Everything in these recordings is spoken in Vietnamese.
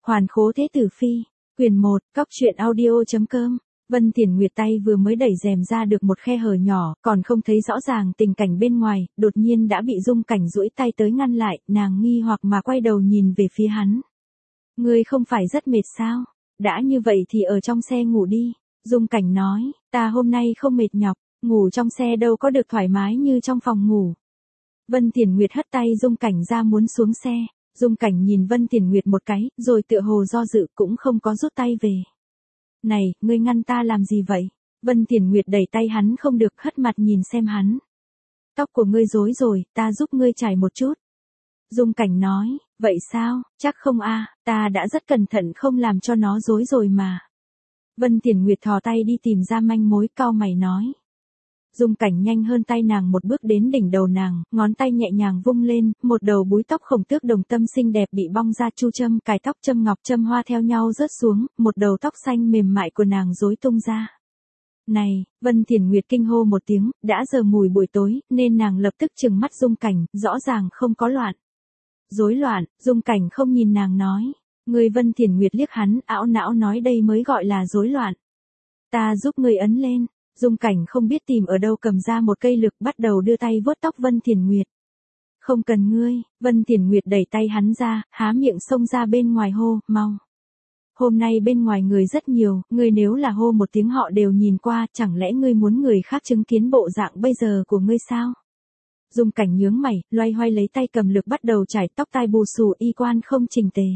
Hoàn khố thế tử phi, quyền 1, cóc truyện audio.com. Vân Thiển Nguyệt tay vừa mới đẩy rèm ra được một khe hở nhỏ, còn không thấy rõ ràng tình cảnh bên ngoài, đột nhiên đã bị Dung Cảnh duỗi tay tới ngăn lại, nàng nghi hoặc mà quay đầu nhìn về phía hắn. Ngươi không phải rất mệt sao? Đã như vậy thì ở trong xe ngủ đi. Dung Cảnh nói, ta hôm nay không mệt nhọc, ngủ trong xe đâu có được thoải mái như trong phòng ngủ. Vân Thiển Nguyệt hất tay Dung Cảnh ra muốn xuống xe. Dung Cảnh nhìn Vân Thiển Nguyệt một cái, rồi tựa hồ do dự cũng không có rút tay về. Này, ngươi ngăn ta làm gì vậy? Vân Thiển Nguyệt đẩy tay hắn không được, hất mặt nhìn xem hắn. Tóc của ngươi rối rồi, ta giúp ngươi chải một chút. Dung Cảnh nói, vậy sao, chắc không a, ta đã rất cẩn thận không làm cho nó rối rồi mà. Vân Thiển Nguyệt thò tay đi tìm ra manh mối, cau mày nói. Dung Cảnh nhanh hơn tay nàng một bước đến đỉnh đầu nàng, ngón tay nhẹ nhàng vung lên, một đầu búi tóc khổng tước đồng tâm xinh đẹp bị bong ra chu châm, cài tóc châm ngọc châm hoa theo nhau rớt xuống, một đầu tóc xanh mềm mại của nàng rối tung ra. Này, Vân Thiển Nguyệt kinh hô một tiếng, đã giờ mùi buổi tối, nên nàng lập tức trừng mắt Dung Cảnh, rõ ràng không có loạn. Rối loạn, Dung Cảnh không nhìn nàng nói. Người Vân Thiển Nguyệt liếc hắn, ảo não nói đây mới gọi là rối loạn. Ta giúp người ấn lên. Dung Cảnh không biết tìm ở đâu cầm ra một cây lược bắt đầu đưa tay vuốt tóc Vân Thiển Nguyệt. Không cần ngươi, Vân Thiển Nguyệt đẩy tay hắn ra, há miệng xông ra bên ngoài hô, mau. Hôm nay bên ngoài người rất nhiều, ngươi nếu là hô một tiếng họ đều nhìn qua, chẳng lẽ ngươi muốn người khác chứng kiến bộ dạng bây giờ của ngươi sao? Dung Cảnh nhướng mày, loay hoay lấy tay cầm lược bắt đầu chải tóc tai bù xù y quan không chỉnh tề.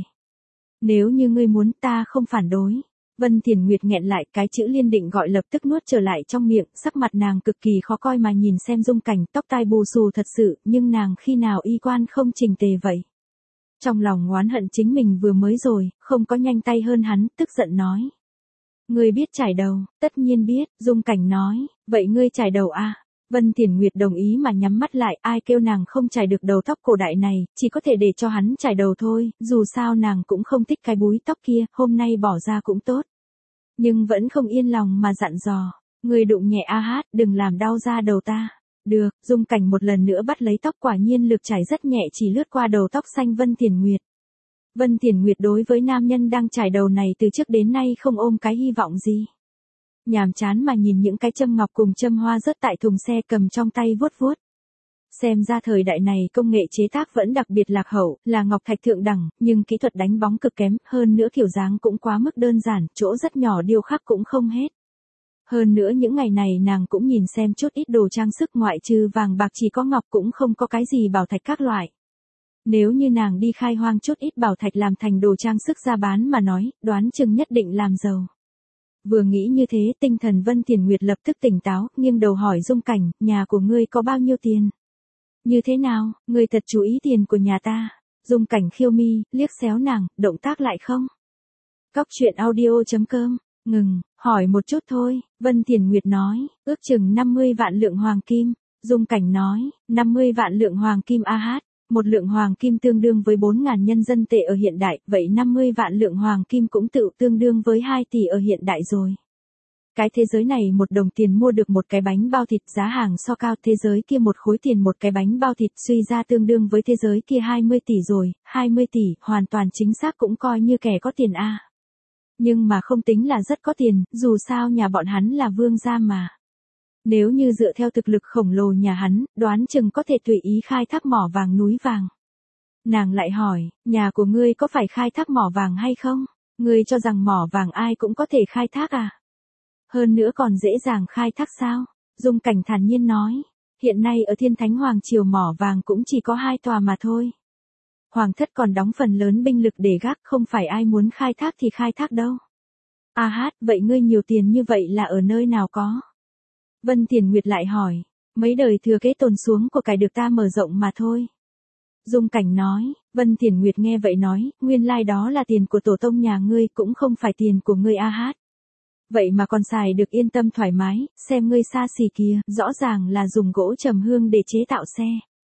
Nếu như ngươi muốn ta không phản đối. Vân Thiển Nguyệt nghẹn lại cái chữ liên định gọi lập tức nuốt trở lại trong miệng, sắc mặt nàng cực kỳ khó coi mà nhìn xem Dung Cảnh tóc tai bù xù thật sự, nhưng nàng khi nào y quan không chỉnh tề vậy? Trong lòng oán hận chính mình vừa mới rồi, không có nhanh tay hơn hắn, tức giận nói. Ngươi biết chải đầu, tất nhiên biết, Dung Cảnh nói, vậy ngươi chải đầu à? Vân Thiển Nguyệt đồng ý mà nhắm mắt lại, ai kêu nàng không chải được đầu tóc cổ đại này, chỉ có thể để cho hắn chải đầu thôi, dù sao nàng cũng không thích cái búi tóc kia, hôm nay bỏ ra cũng tốt. Nhưng vẫn không yên lòng mà dặn dò, người đụng nhẹ a hát, đừng làm đau da đầu ta. Được, Dung Cảnh một lần nữa bắt lấy tóc, quả nhiên lược chải rất nhẹ chỉ lướt qua đầu tóc xanh Vân Thiển Nguyệt. Vân Thiển Nguyệt đối với nam nhân đang chải đầu này từ trước đến nay không ôm cái hy vọng gì. Nhàm chán mà nhìn những cái châm ngọc cùng châm hoa rớt tại thùng xe cầm trong tay vuốt vuốt. Xem ra thời đại này công nghệ chế tác vẫn đặc biệt lạc hậu, là ngọc thạch thượng đẳng, nhưng kỹ thuật đánh bóng cực kém, hơn nữa kiểu dáng cũng quá mức đơn giản, chỗ rất nhỏ điêu khắc cũng không hết. Hơn nữa những ngày này nàng cũng nhìn xem chút ít đồ trang sức ngoại trừ vàng bạc chỉ có ngọc cũng không có cái gì bảo thạch các loại. Nếu như nàng đi khai hoang chút ít bảo thạch làm thành đồ trang sức ra bán mà nói, đoán chừng nhất định làm giàu. Vừa nghĩ như thế, tinh thần Vân Thiển Nguyệt lập tức tỉnh táo, nghiêng đầu hỏi Dung Cảnh, nhà của ngươi có bao nhiêu tiền? Như thế nào, ngươi thật chú ý tiền của nhà ta? Dung Cảnh khiêu mi, liếc xéo nàng, động tác lại không? Cóc truyện audio.com, ngừng, hỏi một chút thôi, Vân Thiển Nguyệt nói, ước chừng 50 vạn lượng hoàng kim. Dung Cảnh nói, 50 vạn lượng hoàng kim a hát. Một lượng hoàng kim tương đương với 4.000 nhân dân tệ ở hiện đại, vậy 50 vạn lượng hoàng kim cũng tự tương đương với 2 tỷ ở hiện đại rồi. Cái thế giới này một đồng tiền mua được một cái bánh bao thịt, giá hàng so cao, thế giới kia một khối tiền một cái bánh bao thịt, suy ra tương đương với thế giới kia 20 tỷ rồi, 20 tỷ, hoàn toàn chính xác cũng coi như kẻ có tiền a. Nhưng mà không tính là rất có tiền, dù sao nhà bọn hắn là vương gia mà. Nếu như dựa theo thực lực khổng lồ nhà hắn, đoán chừng có thể tùy ý khai thác mỏ vàng núi vàng. Nàng lại hỏi, nhà của ngươi có phải khai thác mỏ vàng hay không? Ngươi cho rằng mỏ vàng ai cũng có thể khai thác à? Hơn nữa còn dễ dàng khai thác sao? Dung Cảnh thản nhiên nói, hiện nay ở Thiên Thánh Hoàng Triều mỏ vàng cũng chỉ có 2 tòa mà thôi. Hoàng thất còn đóng phần lớn binh lực để gác, không phải ai muốn khai thác thì khai thác đâu. A hát, vậy ngươi nhiều tiền như vậy là ở nơi nào có? Vân Thiển Nguyệt lại hỏi, mấy đời thừa kế tồn xuống của cải được ta mở rộng mà thôi. Dung Cảnh nói, Vân Thiển Nguyệt nghe vậy nói, nguyên lai đó là tiền của tổ tông nhà ngươi, cũng không phải tiền của ngươi a hát. Vậy mà còn xài được yên tâm thoải mái, xem ngươi xa xỉ kìa, rõ ràng là dùng gỗ trầm hương để chế tạo xe.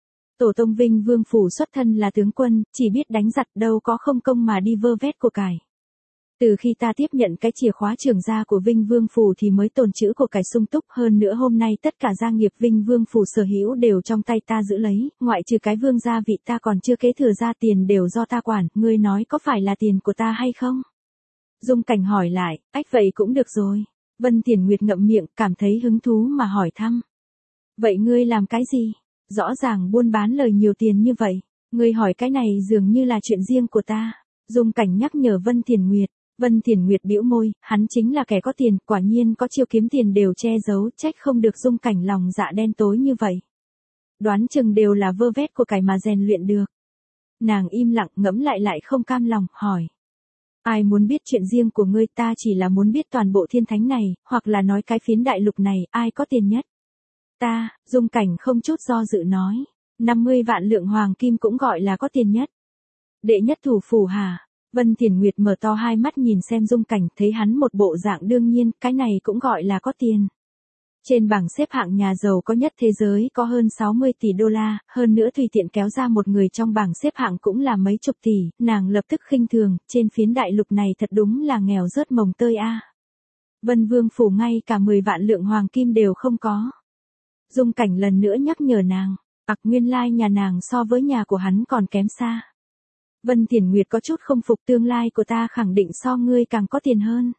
Tổ tông Vinh Vương phủ xuất thân là tướng quân, chỉ biết đánh giặc đâu có không công mà đi vơ vét của cải. Từ khi ta tiếp nhận cái chìa khóa trưởng gia của Vinh Vương Phủ thì mới tồn trữ của cải sung túc, hơn nữa hôm nay tất cả gia nghiệp Vinh Vương Phủ sở hữu đều trong tay ta giữ lấy, ngoại trừ cái vương gia vị ta còn chưa kế thừa ra, tiền đều do ta quản, ngươi nói có phải là tiền của ta hay không? Dung Cảnh hỏi lại, ách vậy cũng được rồi. Vân Tiền Nguyệt ngậm miệng, cảm thấy hứng thú mà hỏi thăm. Vậy ngươi làm cái gì? Rõ ràng buôn bán lời nhiều tiền như vậy, ngươi hỏi cái này dường như là chuyện riêng của ta. Dung Cảnh nhắc nhở Vân Tiền Nguyệt. Vân Tiền Nguyệt bĩu môi, hắn chính là kẻ có tiền, quả nhiên có chiêu kiếm tiền đều che giấu, trách không được Dung Cảnh lòng dạ đen tối như vậy. Đoán chừng đều là vơ vét của cải mà rèn luyện được. Nàng im lặng ngẫm lại không cam lòng, hỏi. Ai muốn biết chuyện riêng của ngươi, ta chỉ là muốn biết toàn bộ thiên thánh này, hoặc là nói cái phiến đại lục này, ai có tiền nhất. Ta, Dung Cảnh không chút do dự nói. 50 vạn lượng hoàng kim cũng gọi là có tiền nhất. Đệ nhất thủ phủ hả? Vân Tiền Nguyệt mở to hai mắt nhìn xem Dung Cảnh, thấy hắn một bộ dạng đương nhiên, cái này cũng gọi là có tiền. Trên bảng xếp hạng nhà giàu có nhất thế giới có hơn 60 tỷ đô la, hơn nữa tùy tiện kéo ra một người trong bảng xếp hạng cũng là mấy chục tỷ, nàng lập tức khinh thường, trên phiến đại lục này thật đúng là nghèo rớt mồng tơi a. Vân Vương Phủ ngay cả 10 vạn lượng hoàng kim đều không có. Dung Cảnh lần nữa nhắc nhở nàng, nguyên lai nhà nàng so với nhà của hắn còn kém xa. Vân Tiền Nguyệt có chút không phục, tương lai của ta khẳng định so ngươi càng có tiền hơn.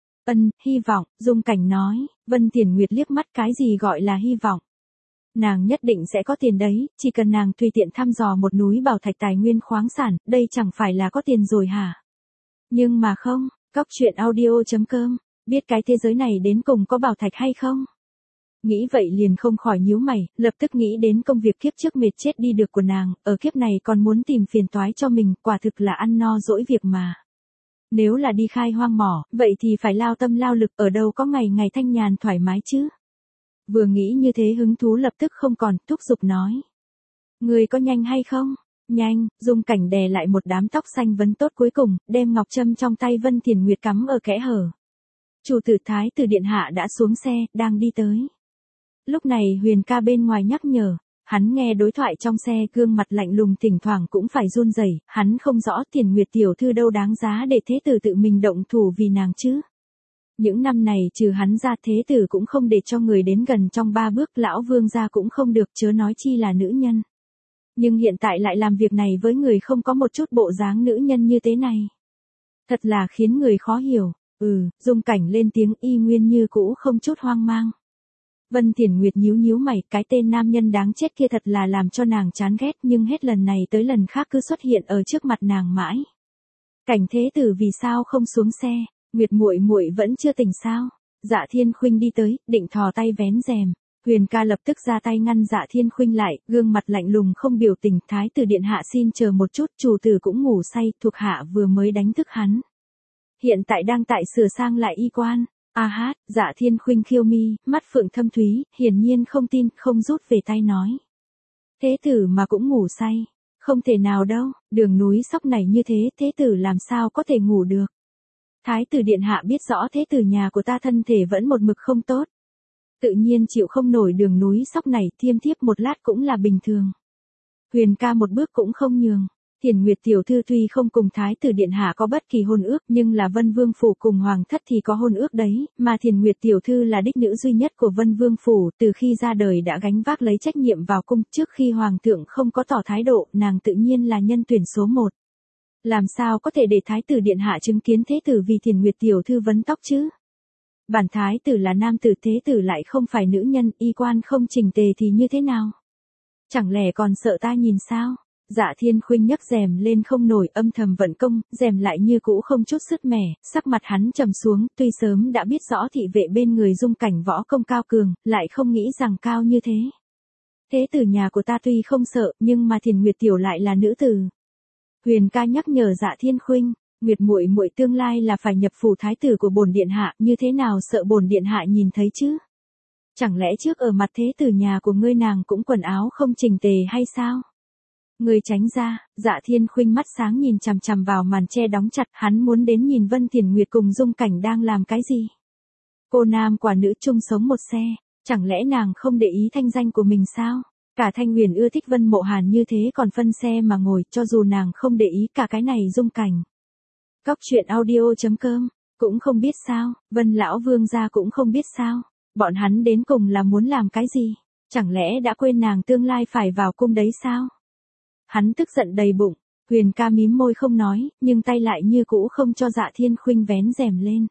Hy vọng, Dung Cảnh nói. Vân Tiền Nguyệt liếc mắt, cái gì gọi là hy vọng? Nàng nhất định sẽ có tiền đấy, chỉ cần nàng tùy tiện thăm dò một núi bảo thạch tài nguyên khoáng sản, đây chẳng phải là có tiền rồi hả? Nhưng mà không, coctruyện.audio.com, biết cái thế giới này đến cùng có bảo thạch hay không? Nghĩ vậy liền không khỏi nhíu mày, lập tức nghĩ đến công việc kiếp trước mệt chết đi được của nàng, ở kiếp này còn muốn tìm phiền toái cho mình, quả thực là ăn no dỗi việc mà. Nếu là đi khai hoang mỏ, vậy thì phải lao tâm lao lực, ở đâu có ngày ngày thanh nhàn thoải mái chứ. Vừa nghĩ như thế hứng thú lập tức không còn, thúc giục nói. Người có nhanh hay không? Nhanh, Dung Cảnh đè lại một đám tóc xanh vấn tốt cuối cùng, đem ngọc trâm trong tay Vân Tiền Nguyệt cắm ở kẽ hở. Chủ tử Thái tử điện hạ đã xuống xe, đang đi tới. Lúc này Huyền ca bên ngoài nhắc nhở, hắn nghe đối thoại trong xe, gương mặt lạnh lùng thỉnh thoảng cũng phải run rẩy, hắn không rõ Tiền Nguyệt tiểu thư đâu đáng giá để thế tử tự mình động thủ vì nàng chứ. Những năm này trừ hắn ra thế tử cũng không để cho người đến gần trong 3 bước, lão vương gia cũng không được, chớ nói chi là nữ nhân. Nhưng hiện tại lại làm việc này với người không có một chút bộ dáng nữ nhân như thế này. Thật là khiến người khó hiểu. Dung Cảnh lên tiếng, y nguyên như cũ không chút hoang mang. Vân Tiền Nguyệt nhíu mày, cái tên nam nhân đáng chết kia thật là làm cho nàng chán ghét, nhưng hết lần này tới lần khác cứ xuất hiện ở trước mặt nàng mãi. Cảnh thế tử vì sao không xuống xe? Nguyệt muội muội vẫn chưa tỉnh sao? Dạ Thiên Khuynh đi tới, định thò tay vén rèm. Huyền ca lập tức ra tay ngăn Dạ Thiên Khuynh lại, gương mặt lạnh lùng không biểu tình, Thái tử điện hạ xin chờ một chút, chủ tử cũng ngủ say, thuộc hạ vừa mới đánh thức hắn. Hiện tại đang tại sửa sang lại y quan. Dạ Thiên Khuynh khiêu mi, mắt phượng thâm thúy, hiển nhiên không tin, không rút về tay nói. Thế tử mà cũng ngủ say. Không thể nào đâu, đường núi sóc này như thế, thế tử làm sao có thể ngủ được. Thái tử điện hạ biết rõ thế tử nhà của ta thân thể vẫn một mực không tốt. Tự nhiên chịu không nổi đường núi sóc này, thiêm thiếp một lát cũng là bình thường. Huyền ca một bước cũng không nhường. Thiền Nguyệt tiểu thư tuy không cùng Thái tử điện hạ có bất kỳ hôn ước, nhưng là Vân Vương Phủ cùng Hoàng thất thì có hôn ước đấy, mà Thiền Nguyệt tiểu thư là đích nữ duy nhất của Vân Vương Phủ, từ khi ra đời đã gánh vác lấy trách nhiệm vào cung, trước khi Hoàng thượng không có tỏ thái độ, nàng tự nhiên là nhân tuyển số 1. Làm sao có thể để Thái tử điện hạ chứng kiến thế tử vì Thiền Nguyệt tiểu thư vấn tóc chứ? Bản Thái tử là nam tử, thế tử lại không phải nữ nhân, y quan không chỉnh tề thì như thế nào? Chẳng lẽ còn sợ ta nhìn sao? Dạ Thiên Khuynh nhấc rèm lên không nổi, âm thầm vận công, rèm lại như cũ không chút sứt mẻ, sắc mặt hắn trầm xuống, tuy sớm đã biết rõ thị vệ bên người Dung Cảnh võ công cao cường, lại không nghĩ rằng cao như thế. Thế tử nhà của ta tuy không sợ, nhưng mà Thiền Nguyệt tiểu lại là nữ tử. Huyền ca nhắc nhở Dạ Thiên Khuynh, Nguyệt muội muội tương lai là phải nhập phủ thái tử của bổn điện hạ, như thế nào sợ bổn điện hạ nhìn thấy chứ? Chẳng lẽ trước ở mặt thế tử nhà của ngươi nàng cũng quần áo không chỉnh tề hay sao? Người tránh ra. Dạ Thiên Khuynh mắt sáng nhìn chằm chằm vào màn che đóng chặt, hắn muốn đến nhìn Vân Tiền Nguyệt cùng Dung Cảnh đang làm cái gì. Cô nam quả nữ chung sống một xe, chẳng lẽ nàng không để ý thanh danh của mình sao? Cả Thanh Huyền ưa thích Vân Mộ Hàn như thế còn phân xe mà ngồi, cho dù nàng không để ý cả cái này Dung Cảnh. Cóc truyện audio.com, cũng không biết sao, Vân lão vương gia cũng không biết sao, bọn hắn đến cùng là muốn làm cái gì, chẳng lẽ đã quên nàng tương lai phải vào cung đấy sao? Hắn tức giận đầy bụng, Huyền ca mím môi không nói, nhưng tay lại như cũ không cho Dạ Thiên Khuynh vén rèm lên.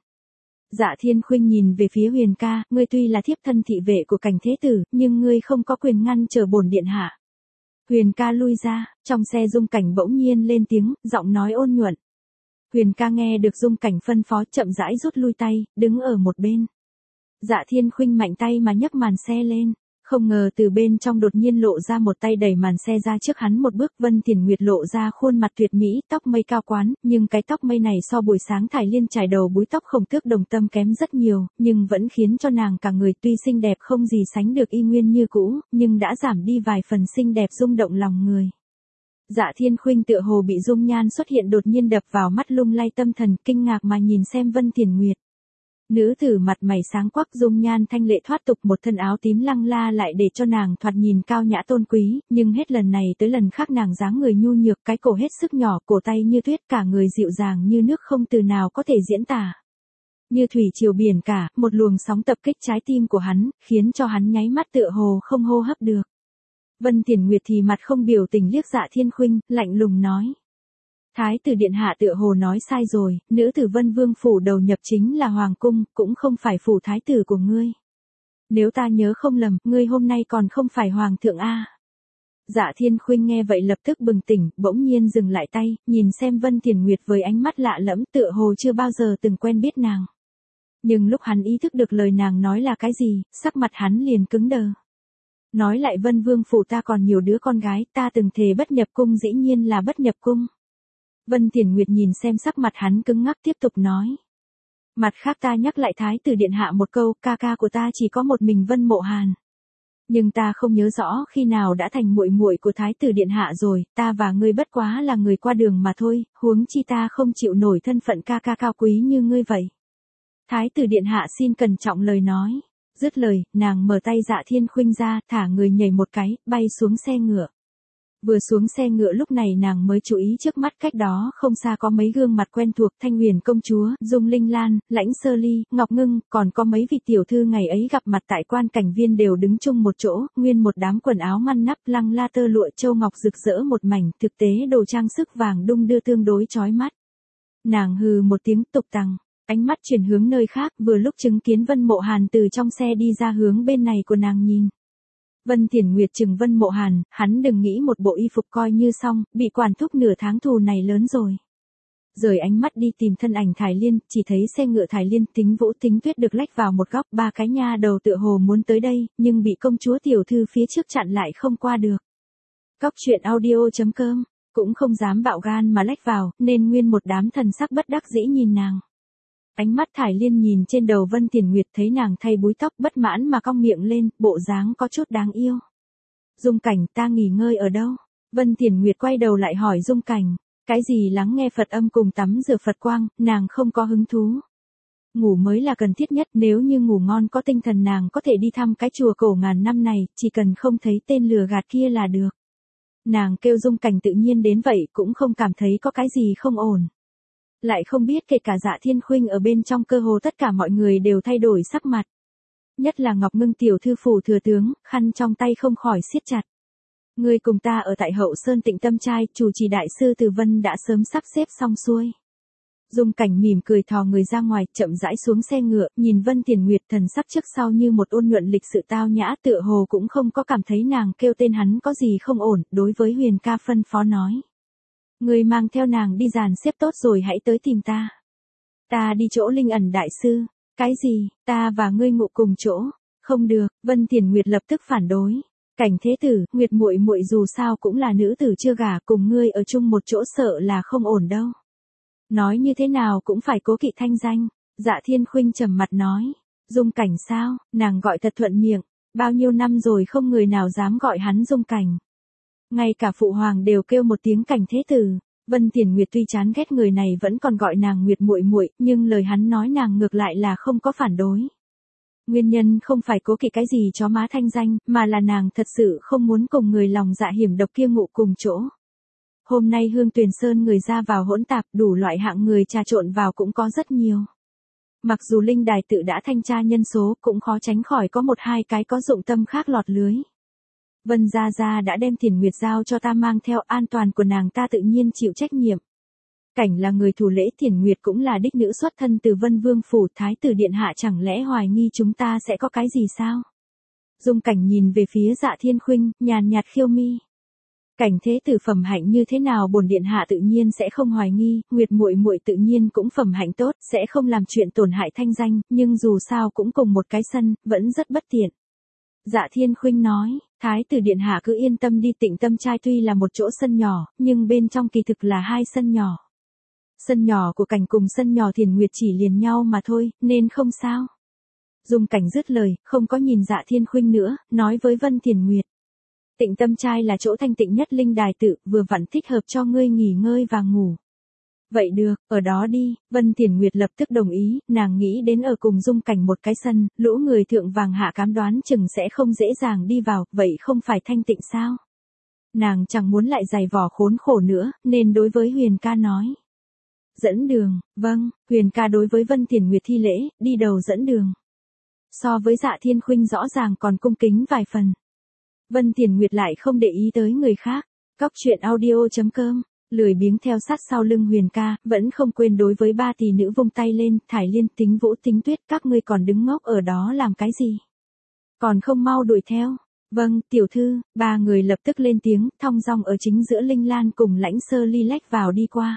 Dạ Thiên Khuynh nhìn về phía Huyền ca, ngươi tuy là thiếp thân thị vệ của Cảnh Thế Tử, nhưng ngươi không có quyền ngăn trở bổn điện hạ. Huyền ca lui ra, trong xe Dung Cảnh bỗng nhiên lên tiếng, giọng nói ôn nhuận. Huyền ca nghe được Dung Cảnh phân phó chậm rãi rút lui tay, đứng ở một bên. Dạ Thiên Khuynh mạnh tay mà nhấc màn xe lên. Không ngờ từ bên trong đột nhiên lộ ra một tay đẩy màn xe ra trước hắn một bước. Vân Thiển Nguyệt lộ ra khuôn mặt tuyệt mỹ, tóc mây cao quán, nhưng cái tóc mây này so buổi sáng Thải Liên trải đầu búi tóc Khổng Tước Đồng Tâm kém rất nhiều, nhưng vẫn khiến cho nàng cả người tuy xinh đẹp không gì sánh được y nguyên như cũ, nhưng đã giảm đi vài phần xinh đẹp rung động lòng người. Dạ Thiên Khuynh tựa hồ bị dung nhan xuất hiện đột nhiên đập vào mắt lung lay tâm thần, kinh ngạc mà nhìn xem Vân Thiển Nguyệt. Nữ tử mặt mày sáng quắc dung nhan thanh lệ thoát tục, một thân áo tím lăng la lại để cho nàng thoạt nhìn cao nhã tôn quý, nhưng hết lần này tới lần khác nàng dáng người nhu nhược, cái cổ hết sức nhỏ, cổ tay như tuyết, cả người dịu dàng như nước không từ nào có thể diễn tả. Như thủy triều biển cả, một luồng sóng tập kích trái tim của hắn, khiến cho hắn nháy mắt tựa hồ không hô hấp được. Vân Thiển Nguyệt thì mặt không biểu tình liếc Dạ Thiên Khuynh, lạnh lùng nói. Thái tử điện hạ tựa hồ nói sai rồi, nữ tử Vân Vương phủ đầu nhập chính là hoàng cung, cũng không phải phủ thái tử của ngươi. Nếu ta nhớ không lầm, ngươi hôm nay còn không phải hoàng thượng a. Dạ Thiên Khuynh nghe vậy lập tức bừng tỉnh, bỗng nhiên dừng lại tay, nhìn xem Vân Thiển Nguyệt với ánh mắt lạ lẫm, tựa hồ chưa bao giờ từng quen biết nàng. Nhưng lúc hắn ý thức được lời nàng nói là cái gì, sắc mặt hắn liền cứng đờ. Nói lại Vân Vương phủ ta còn nhiều đứa con gái, ta từng thề bất nhập cung dĩ nhiên là bất nhập cung. Vân Thiển Nguyệt nhìn xem sắc mặt hắn cứng ngắc tiếp tục nói. Mặt khác ta nhắc lại Thái tử điện hạ một câu, ca ca của ta chỉ có một mình Vân Mộ Hàn. Nhưng ta không nhớ rõ khi nào đã thành muội muội của Thái tử điện hạ rồi, ta và ngươi bất quá là người qua đường mà thôi, huống chi ta không chịu nổi thân phận ca ca cao quý như ngươi vậy. Thái tử điện hạ xin cẩn trọng lời nói. Dứt lời, nàng mở tay Dạ Thiên Khuynh ra, thả người nhảy một cái, bay xuống xe ngựa. Vừa xuống xe ngựa lúc này nàng mới chú ý trước mắt cách đó không xa có mấy gương mặt quen thuộc, Thanh Huyền công chúa, Dung Linh Lan, Lãnh Sơ Ly, Ngọc Ngưng, còn có mấy vị tiểu thư ngày ấy gặp mặt tại quan cảnh viên đều đứng chung một chỗ, nguyên một đám quần áo ngăn nắp lăng la tơ lụa châu ngọc rực rỡ một mảnh, thực tế đồ trang sức vàng đung đưa tương đối chói mắt. Nàng hừ một tiếng tục tằng, ánh mắt chuyển hướng nơi khác, vừa lúc chứng kiến Vân Mộ Hàn từ trong xe đi ra hướng bên này của nàng nhìn. Vân Thiển Nguyệt chừng Vân Mộ Hàn, hắn đừng nghĩ một bộ y phục coi như xong, bị quản thúc nửa tháng thù này lớn rồi. Rời ánh mắt đi tìm thân ảnh Thải Liên, chỉ thấy xe ngựa Thải Liên, Tính Vũ Tính Tuyết được lách vào một góc, ba cái nha đầu tựa hồ muốn tới đây, nhưng bị công chúa tiểu thư phía trước chặn lại không qua được. Cóc truyện audio.com, cũng không dám bạo gan mà lách vào, nên nguyên một đám thần sắc bất đắc dĩ nhìn nàng. Ánh mắt Thải Liên nhìn trên đầu Vân Thiển Nguyệt thấy nàng thay búi tóc bất mãn mà cong miệng lên, bộ dáng có chút đáng yêu. Dung Cảnh, ta nghỉ ngơi ở đâu? Vân Thiển Nguyệt quay đầu lại hỏi Dung Cảnh, cái gì lắng nghe Phật âm cùng tắm rửa Phật quang, nàng không có hứng thú. Ngủ mới là cần thiết nhất, nếu như ngủ ngon có tinh thần nàng có thể đi thăm cái chùa cổ ngàn năm này, chỉ cần không thấy tên lừa gạt kia là được. Nàng kêu Dung Cảnh tự nhiên đến vậy cũng không cảm thấy có cái gì không ổn. Lại không biết kể cả Dạ Thiên Khuynh ở bên trong cơ hồ tất cả mọi người đều thay đổi sắc mặt. Nhất là Ngọc Ngưng tiểu thư phủ thừa tướng, khăn trong tay không khỏi siết chặt. Ngươi cùng ta ở tại Hậu Sơn Tịnh Tâm Trai, chủ trì đại sư Từ Vân đã sớm sắp xếp xong xuôi. Dung Cảnh mỉm cười thò người ra ngoài, chậm rãi xuống xe ngựa, nhìn Vân Thiển Nguyệt thần sắc trước sau như một ôn nhuận lịch sự tao nhã, tựa hồ cũng không có cảm thấy nàng kêu tên hắn có gì không ổn, đối với Huyền ca phân phó nói. Ngươi mang theo nàng đi dàn xếp tốt rồi hãy tới tìm ta. Ta đi chỗ Linh Ẩn đại sư. Cái gì, ta và ngươi ngủ cùng chỗ? Không được, Vân Thiển Nguyệt lập tức phản đối. Cảnh Thế Tử, Nguyệt muội muội dù sao cũng là nữ tử chưa gả, cùng ngươi ở chung một chỗ sợ là không ổn đâu. Nói như thế nào cũng phải cố kỵ thanh danh. Dạ Thiên Khuynh trầm mặt nói. Dung Cảnh sao? Nàng gọi thật thuận miệng. Bao nhiêu năm rồi không người nào dám gọi hắn Dung Cảnh. Ngay cả phụ hoàng đều kêu một tiếng Cảnh Thế Tử. Vân Thiển Nguyệt tuy chán ghét người này vẫn còn gọi nàng Nguyệt muội muội, nhưng lời hắn nói nàng ngược lại là không có phản đối. Nguyên nhân không phải cố kỵ cái gì chó má thanh danh, mà là nàng thật sự không muốn cùng người lòng dạ hiểm độc kia ngủ cùng chỗ. Hôm nay Hương Tuyền Sơn người ra vào hỗn tạp, đủ loại hạng người trà trộn vào cũng có rất nhiều. Mặc dù linh đài tự đã thanh tra nhân số, cũng khó tránh khỏi có một hai cái có dụng tâm khác lọt lưới. Vân Gia Gia đã đem Thiền Nguyệt giao cho ta mang theo, an toàn của nàng ta tự nhiên chịu trách nhiệm. Cảnh là người thủ lễ, Thiền Nguyệt cũng là đích nữ xuất thân từ Vân Vương phủ, Thái tử điện hạ chẳng lẽ hoài nghi chúng ta sẽ có cái gì sao? Dung Cảnh nhìn về phía Dạ Thiên Khuynh, nhàn nhạt khiêu mi. Cảnh thế tử phẩm hạnh như thế nào bổn điện hạ tự nhiên sẽ không hoài nghi, Nguyệt muội muội tự nhiên cũng phẩm hạnh tốt, sẽ không làm chuyện tổn hại thanh danh, nhưng dù sao cũng cùng một cái sân, vẫn rất bất tiện. Dạ Thiên Khuynh nói, Thái tử điện hạ cứ yên tâm đi, Tịnh Tâm Trai tuy là một chỗ sân nhỏ, nhưng bên trong kỳ thực là hai sân nhỏ. Sân nhỏ của Cảnh cùng sân nhỏ Thiền Nguyệt chỉ liền nhau mà thôi, nên không sao. Dung Cảnh dứt lời, không có nhìn Dạ Thiên Khuynh nữa, nói với Vân Thiền Nguyệt. Tịnh Tâm Trai là chỗ thanh tịnh nhất linh đài tự, vừa vặn thích hợp cho ngươi nghỉ ngơi và ngủ. Vậy được, ở đó đi, Vân Thiền Nguyệt lập tức đồng ý, nàng nghĩ đến ở cùng Dung Cảnh một cái sân, lũ người thượng vàng hạ cám đoán chừng sẽ không dễ dàng đi vào, vậy không phải thanh tịnh sao? Nàng chẳng muốn lại dày vò khốn khổ nữa, nên đối với Huyền ca nói. Dẫn đường, vâng, Huyền ca đối với Vân Thiền Nguyệt thi lễ, đi đầu dẫn đường. So với Dạ Thiên Khuynh rõ ràng còn cung kính vài phần. Vân Thiền Nguyệt lại không để ý tới người khác. Cóc truyện audio.com, lười biếng theo sát sau lưng Huyền ca, vẫn không quên đối với ba tỷ nữ vung tay lên, Thải Liên, Tính Vũ, Tính Tuyết, các ngươi còn đứng ngốc ở đó làm cái gì? Còn không mau đuổi theo. Vâng, tiểu thư, ba người lập tức lên tiếng, thong dong ở chính giữa Linh Lan cùng Lãnh Sơ Ly lách vào đi qua.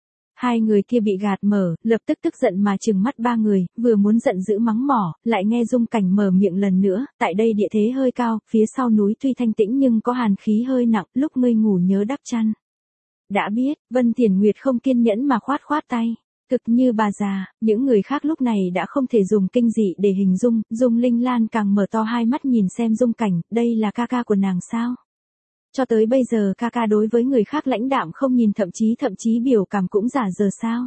Hai người kia bị gạt mở, lập tức tức giận mà trừng mắt ba người, vừa muốn giận dữ mắng mỏ, lại nghe Dung Cảnh mở miệng lần nữa, tại đây địa thế hơi cao, phía sau núi tuy thanh tĩnh nhưng có hàn khí hơi nặng, lúc ngươi ngủ nhớ đắp chăn. Đã biết, Vân Thiền Nguyệt không kiên nhẫn mà khoát khoát tay. Cực như bà già, những người khác lúc này đã không thể dùng kinh dị để hình dung, Dung Linh Lan càng mở to hai mắt nhìn xem Dung Cảnh, đây là ca ca của nàng sao? Cho tới bây giờ ca ca đối với người khác lãnh đạm không nhìn, thậm chí biểu cảm cũng giả dờ sao.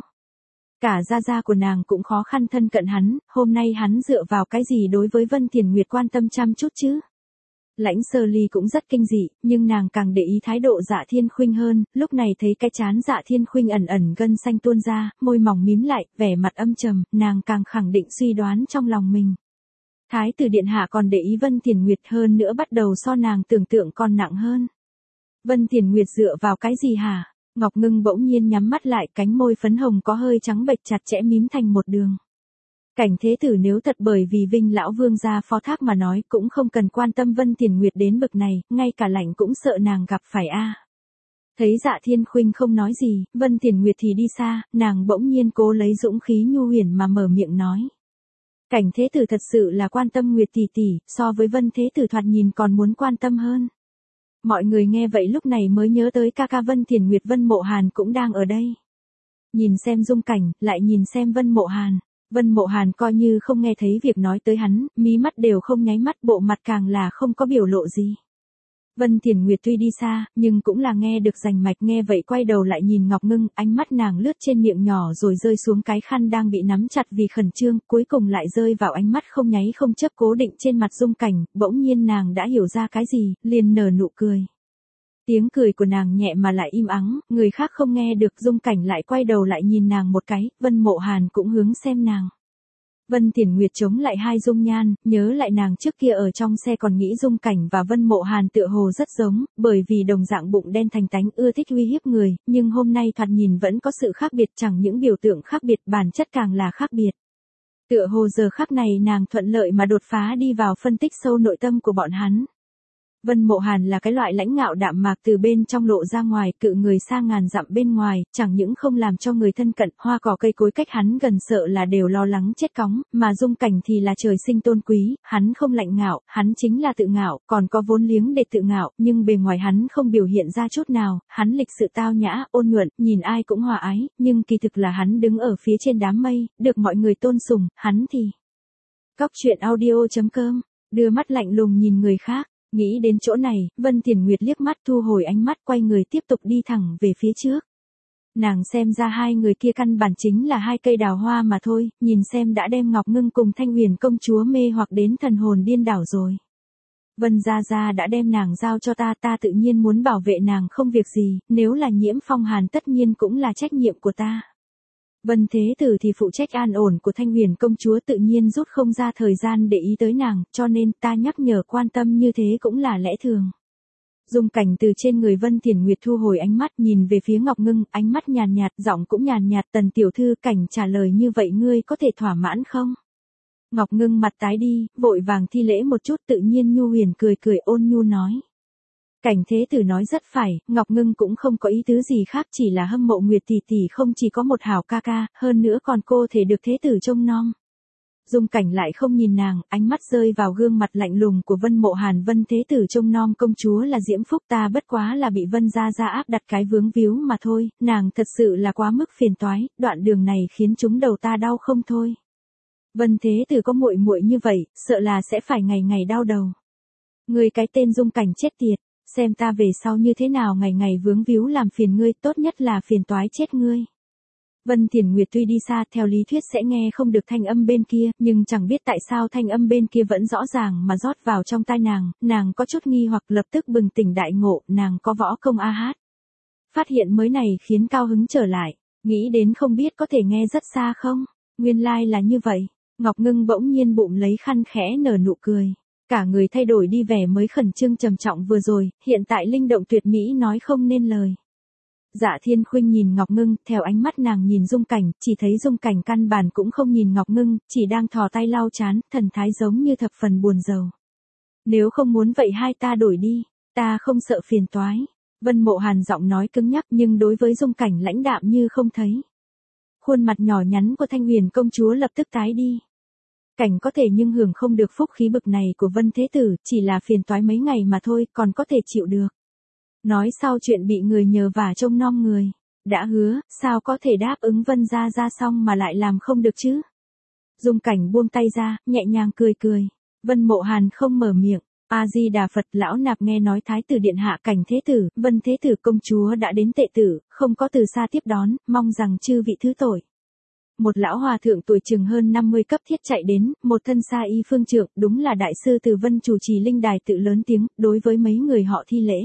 Cả gia gia của nàng cũng khó khăn thân cận hắn, hôm nay hắn dựa vào cái gì đối với Vân Thiền Nguyệt quan tâm chăm chút chứ. Lãnh Sơ Ly cũng rất kinh dị, nhưng nàng càng để ý thái độ Dạ Thiên Khuynh hơn, lúc này thấy cái trán Dạ Thiên Khuynh ẩn ẩn gân xanh tuôn ra, môi mỏng mím lại, vẻ mặt âm trầm, nàng càng khẳng định suy đoán trong lòng mình. Thái tử điện hạ còn để ý Vân Thiền Nguyệt hơn nữa, bắt đầu so nàng tưởng tượng còn nặng hơn. Vân Thiền Nguyệt dựa vào cái gì hả? Ngọc Ngưng bỗng nhiên nhắm mắt lại, cánh môi phấn hồng có hơi trắng bệch chặt chẽ mím thành một đường. Cảnh thế tử nếu thật bởi vì Vinh lão vương gia phó thác mà nói, cũng không cần quan tâm Vân Thiền Nguyệt đến bực này, ngay cả lạnh cũng sợ nàng gặp phải a. Thấy Dạ Thiên Khuynh không nói gì, Vân Thiền Nguyệt thì đi xa, nàng bỗng nhiên cố lấy dũng khí nhu huyền mà mở miệng nói. Cảnh thế tử thật sự là quan tâm Nguyệt tỷ tỷ, so với Vân thế tử thoạt nhìn còn muốn quan tâm hơn. Mọi người nghe vậy lúc này mới nhớ tới ca ca Vân Thiền Nguyệt, Vân Mộ Hàn cũng đang ở đây. Nhìn xem Dung Cảnh, lại nhìn xem Vân Mộ Hàn. Vân Mộ Hàn coi như không nghe thấy việc nói tới hắn, mí mắt đều không nháy mắt, bộ mặt càng là không có biểu lộ gì. Vân Thiền Nguyệt tuy đi xa, nhưng cũng là nghe được rành mạch, nghe vậy quay đầu lại nhìn Ngọc Ngưng, ánh mắt nàng lướt trên miệng nhỏ rồi rơi xuống cái khăn đang bị nắm chặt vì khẩn trương, cuối cùng lại rơi vào ánh mắt không nháy không chớp cố định trên mặt Dung Cảnh, bỗng nhiên nàng đã hiểu ra cái gì, liền nở nụ cười. Tiếng cười của nàng nhẹ mà lại im ắng, người khác không nghe được, Dung Cảnh lại quay đầu lại nhìn nàng một cái, Vân Mộ Hàn cũng hướng xem nàng. Vân Thiền Nguyệt chống lại hai dung nhan, nhớ lại nàng trước kia ở trong xe còn nghĩ Dung Cảnh và Vân Mộ Hàn tựa hồ rất giống, bởi vì đồng dạng bụng đen thành tánh ưa thích uy hiếp người, nhưng hôm nay thoạt nhìn vẫn có sự khác biệt, chẳng những biểu tượng khác biệt, bản chất càng là khác biệt. Tựa hồ giờ khắc này nàng thuận lợi mà đột phá đi vào phân tích sâu nội tâm của bọn hắn. Vân Mộ Hàn là cái loại lãnh ngạo đạm mạc từ bên trong lộ ra ngoài, cự người xa ngàn dặm bên ngoài, chẳng những không làm cho người thân cận, hoa cỏ cây cối cách hắn gần sợ là đều lo lắng chết cóng, mà Dung Cảnh thì là trời sinh tôn quý, hắn không lạnh ngạo, hắn chính là tự ngạo, còn có vốn liếng để tự ngạo, nhưng bề ngoài hắn không biểu hiện ra chút nào, hắn lịch sự tao nhã, ôn nhuận, nhìn ai cũng hòa ái, nhưng kỳ thực là hắn đứng ở phía trên đám mây, được mọi người tôn sùng, hắn thì. Cóc truyện audio.com, đưa mắt lạnh lùng nhìn người khác. Nghĩ đến chỗ này, Vân Thiền Nguyệt liếc mắt thu hồi ánh mắt, quay người tiếp tục đi thẳng về phía trước. Nàng xem ra hai người kia căn bản chính là hai cây đào hoa mà thôi, nhìn xem đã đem Ngọc Ngưng cùng Thanh Huyền công chúa mê hoặc đến thần hồn điên đảo rồi. Vân Gia Gia đã đem nàng giao cho ta, ta tự nhiên muốn bảo vệ nàng không việc gì, nếu là Nhiễm Phong Hàn tất nhiên cũng là trách nhiệm của ta. Vân Thế Tử thì phụ trách an ổn của Thanh Huyền công chúa, tự nhiên rút không ra thời gian để ý tới nàng, cho nên ta nhắc nhở quan tâm như thế cũng là lẽ thường. Dung Cảnh từ trên người Vân Thiển Nguyệt thu hồi ánh mắt, nhìn về phía Ngọc Ngưng, ánh mắt nhàn nhạt, giọng cũng nhàn nhạt, Tần tiểu thư, Cảnh trả lời như vậy ngươi có thể thỏa mãn không? Ngọc Ngưng mặt tái đi, vội vàng thi lễ một chút, tự nhiên nhu huyền cười cười ôn nhu nói. Cảnh Thế Tử nói rất phải, Ngọc Ngưng cũng không có ý tứ gì khác, chỉ là hâm mộ Nguyệt tỷ tỷ không chỉ có một hảo ca ca, hơn nữa còn cô thể được Thế Tử trông nom. Dung Cảnh lại không nhìn nàng, ánh mắt rơi vào gương mặt lạnh lùng của Vân Mộ Hàn. Vân Thế Tử trông nom công chúa là diễm phúc, ta bất quá là bị Vân Gia Gia áp đặt cái vướng víu mà thôi, nàng thật sự là quá mức phiền toái, đoạn đường này khiến chúng đầu ta đau không thôi. Vân Thế Tử có muội muội như vậy, sợ là sẽ phải ngày ngày đau đầu. Ngươi cái tên Dung Cảnh chết tiệt, xem ta về sau như thế nào ngày ngày vướng víu làm phiền ngươi, tốt nhất là phiền toái chết ngươi. Vân Thiển Nguyệt tuy đi xa, theo lý thuyết sẽ nghe không được thanh âm bên kia, nhưng chẳng biết tại sao thanh âm bên kia vẫn rõ ràng mà rót vào trong tai nàng có chút nghi hoặc, lập tức bừng tỉnh đại ngộ, nàng có võ công a hát. Phát hiện mới này khiến cao hứng trở lại, nghĩ đến không biết có thể nghe rất xa không, nguyên lai là như vậy. Ngọc Ngưng bỗng nhiên bụng lấy khăn khẽ nở nụ cười, cả người thay đổi đi vẻ mới khẩn trương trầm trọng vừa rồi, hiện tại linh động tuyệt mỹ nói không nên lời. Dạ Thiên Khuynh nhìn Ngọc Ngưng, theo ánh mắt nàng nhìn Dung Cảnh, chỉ thấy Dung Cảnh căn bản cũng không nhìn Ngọc Ngưng, chỉ đang thò tay lau trán, thần thái giống như thập phần buồn rầu. Nếu không muốn vậy hai ta đổi đi, ta không sợ phiền toái. Vân Mộ Hàn giọng nói cứng nhắc nhưng đối với Dung Cảnh lãnh đạm như không thấy. Khuôn mặt nhỏ nhắn của Thanh Huyền công chúa lập tức tái đi. Cảnh có thể nhưng hưởng không được phúc khí bực này của Vân Thế Tử, chỉ là phiền toái mấy ngày mà thôi, còn có thể chịu được. Nói sau chuyện bị người nhờ vả trông nom người, đã hứa, sao có thể đáp ứng Vân Gia Gia xong mà lại làm không được chứ? Dung Cảnh buông tay ra, nhẹ nhàng cười cười. Vân Mộ Hàn không mở miệng. A Di Đà Phật. Lão nạp nghe nói Thái tử điện hạ Cảnh Thế Tử, Vân Thế Tử công chúa đã đến tệ tử, không có từ xa tiếp đón, mong rằng chư vị thứ tội. Một lão hòa thượng tuổi chừng hơn 50 cấp thiết chạy đến, một thân sa y phương trượng, đúng là đại sư Từ Vân chủ trì linh đài, tự lớn tiếng, đối với mấy người họ thi lễ.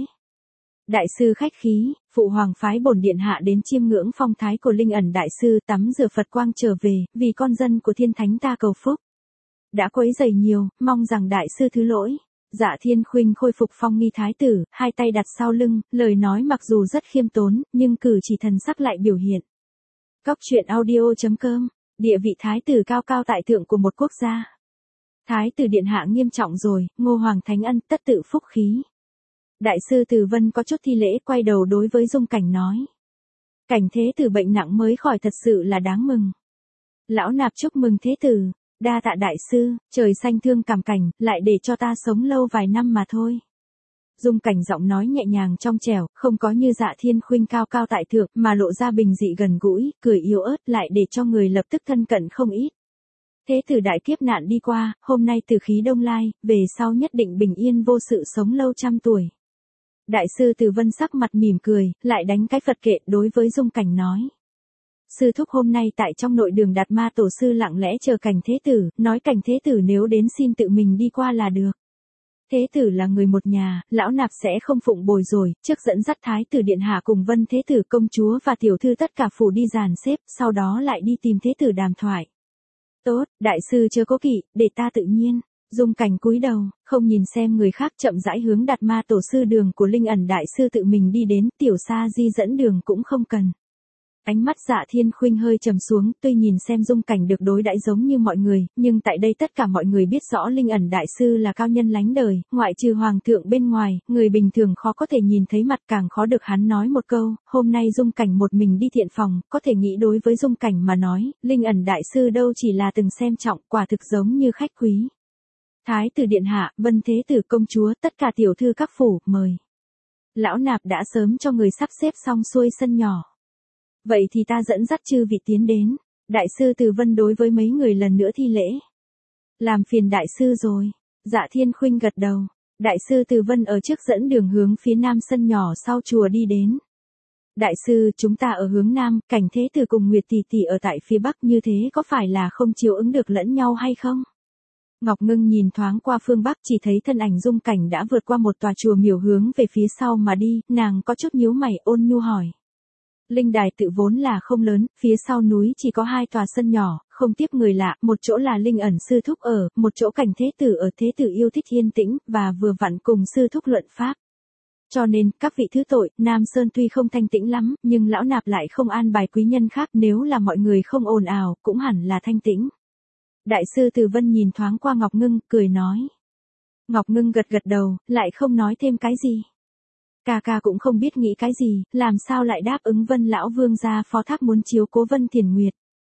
Đại sư khách khí, phụ hoàng phái bổn điện hạ đến chiêm ngưỡng phong thái của linh ẩn đại sư, tắm rửa Phật quang trở về, vì con dân của thiên thánh ta cầu phúc. Đã quấy rầy nhiều, mong rằng đại sư thứ lỗi. Dạ Thiên Khuynh khôi phục phong nghi thái tử, hai tay đặt sau lưng, lời nói mặc dù rất khiêm tốn, nhưng cử chỉ thần sắc lại biểu hiện. Cóc truyện audio.com, địa vị thái tử cao cao tại thượng của một quốc gia. Thái tử điện hạ nghiêm trọng rồi, Ngô Hoàng Thánh Ân, tất tự phúc khí. Đại sư Từ Vân có chút thi lễ, quay đầu đối với Dung Cảnh nói. Cảnh Thế Tử bệnh nặng mới khỏi thật sự là đáng mừng. Lão nạp chúc mừng Thế Tử, đa tạ đại sư, trời xanh thương cảm Cảnh, lại để cho ta sống lâu vài năm mà thôi. Dung Cảnh giọng nói nhẹ nhàng trong trẻo, không có như Dạ Thiên Khuynh cao cao tại thượng, mà lộ ra bình dị gần gũi, cười yếu ớt, lại để cho người lập tức thân cận không ít. Thế Tử đại kiếp nạn đi qua, hôm nay từ khí đông lai, về sau nhất định bình yên vô sự sống lâu trăm tuổi. Đại sư Từ Vân sắc mặt mỉm cười, lại đánh cái Phật kệ đối với Dung Cảnh nói. Sư thúc hôm nay tại trong nội đường Đạt Ma tổ sư lặng lẽ chờ Cảnh Thế Tử, nói Cảnh Thế Tử nếu đến xin tự mình đi qua là được. Thế Tử là người một nhà, lão nạp sẽ không phụng bồi rồi, trước dẫn dắt Thái tử điện hạ cùng Vân Thế Tử công chúa và tiểu thư tất cả phủ đi dàn xếp, sau đó lại đi tìm Thế Tử đàm thoại. Tốt, đại sư chớ cố kỵ, để ta tự nhiên. Dung Cảnh cúi đầu, không nhìn xem người khác, chậm rãi hướng Đạt Ma tổ sư đường của linh ẩn đại sư tự mình đi đến, tiểu sa di dẫn đường cũng không cần. Ánh mắt Dạ Thiên Khuynh hơi trầm xuống, tuy nhìn xem Dung Cảnh được đối đãi giống như mọi người, nhưng tại đây tất cả mọi người biết rõ linh ẩn đại sư là cao nhân lánh đời, ngoại trừ hoàng thượng bên ngoài, người bình thường khó có thể nhìn thấy mặt, càng khó được hắn nói một câu. Hôm nay Dung Cảnh một mình đi thiện phòng, có thể nghĩ đối với Dung Cảnh mà nói, linh ẩn đại sư đâu chỉ là từng xem trọng, quả thực giống như khách quý. Thái tử điện hạ, Vân Thế Tử công chúa, tất cả tiểu thư các phủ, mời. Lão nạp đã sớm cho người sắp xếp xong xuôi sân nhỏ. Vậy thì ta dẫn dắt chư vị tiến đến. Đại sư Từ Vân đối với mấy người lần nữa thi lễ. Làm phiền đại sư rồi. Dạ Thiên Khuynh gật đầu. Đại sư Từ Vân ở trước dẫn đường hướng phía nam sân nhỏ sau chùa đi đến. Đại sư, chúng ta ở hướng nam, Cảnh Thế Tử cùng Nguyệt tỷ tỷ ở tại phía bắc, như thế có phải là không chiếu ứng được lẫn nhau hay không? Ngọc Ngưng nhìn thoáng qua phương Bắc chỉ thấy thân ảnh Dung Cảnh đã vượt qua một tòa chùa miểu hướng về phía sau mà đi, nàng có chút nhíu mày ôn nhu hỏi. Linh đài tự vốn là không lớn, phía sau núi chỉ có 2 tòa sân nhỏ, không tiếp người lạ, một chỗ là Linh ẩn sư thúc ở, một chỗ Cảnh thế tử ở, thế tử yêu thích yên tĩnh, và vừa vặn cùng sư thúc luận pháp. Cho nên, các vị thứ tội, Nam Sơn tuy không thanh tĩnh lắm, nhưng lão nạp lại không an bài quý nhân khác, nếu là mọi người không ồn ào, cũng hẳn là thanh tĩnh. Đại sư Từ Vân nhìn thoáng qua Ngọc Ngưng, cười nói. Ngọc Ngưng gật gật đầu, lại không nói thêm cái gì. Ca ca cũng không biết nghĩ cái gì, làm sao lại đáp ứng Vân lão vương gia phó thác muốn chiếu cố Vân Thiền Nguyệt.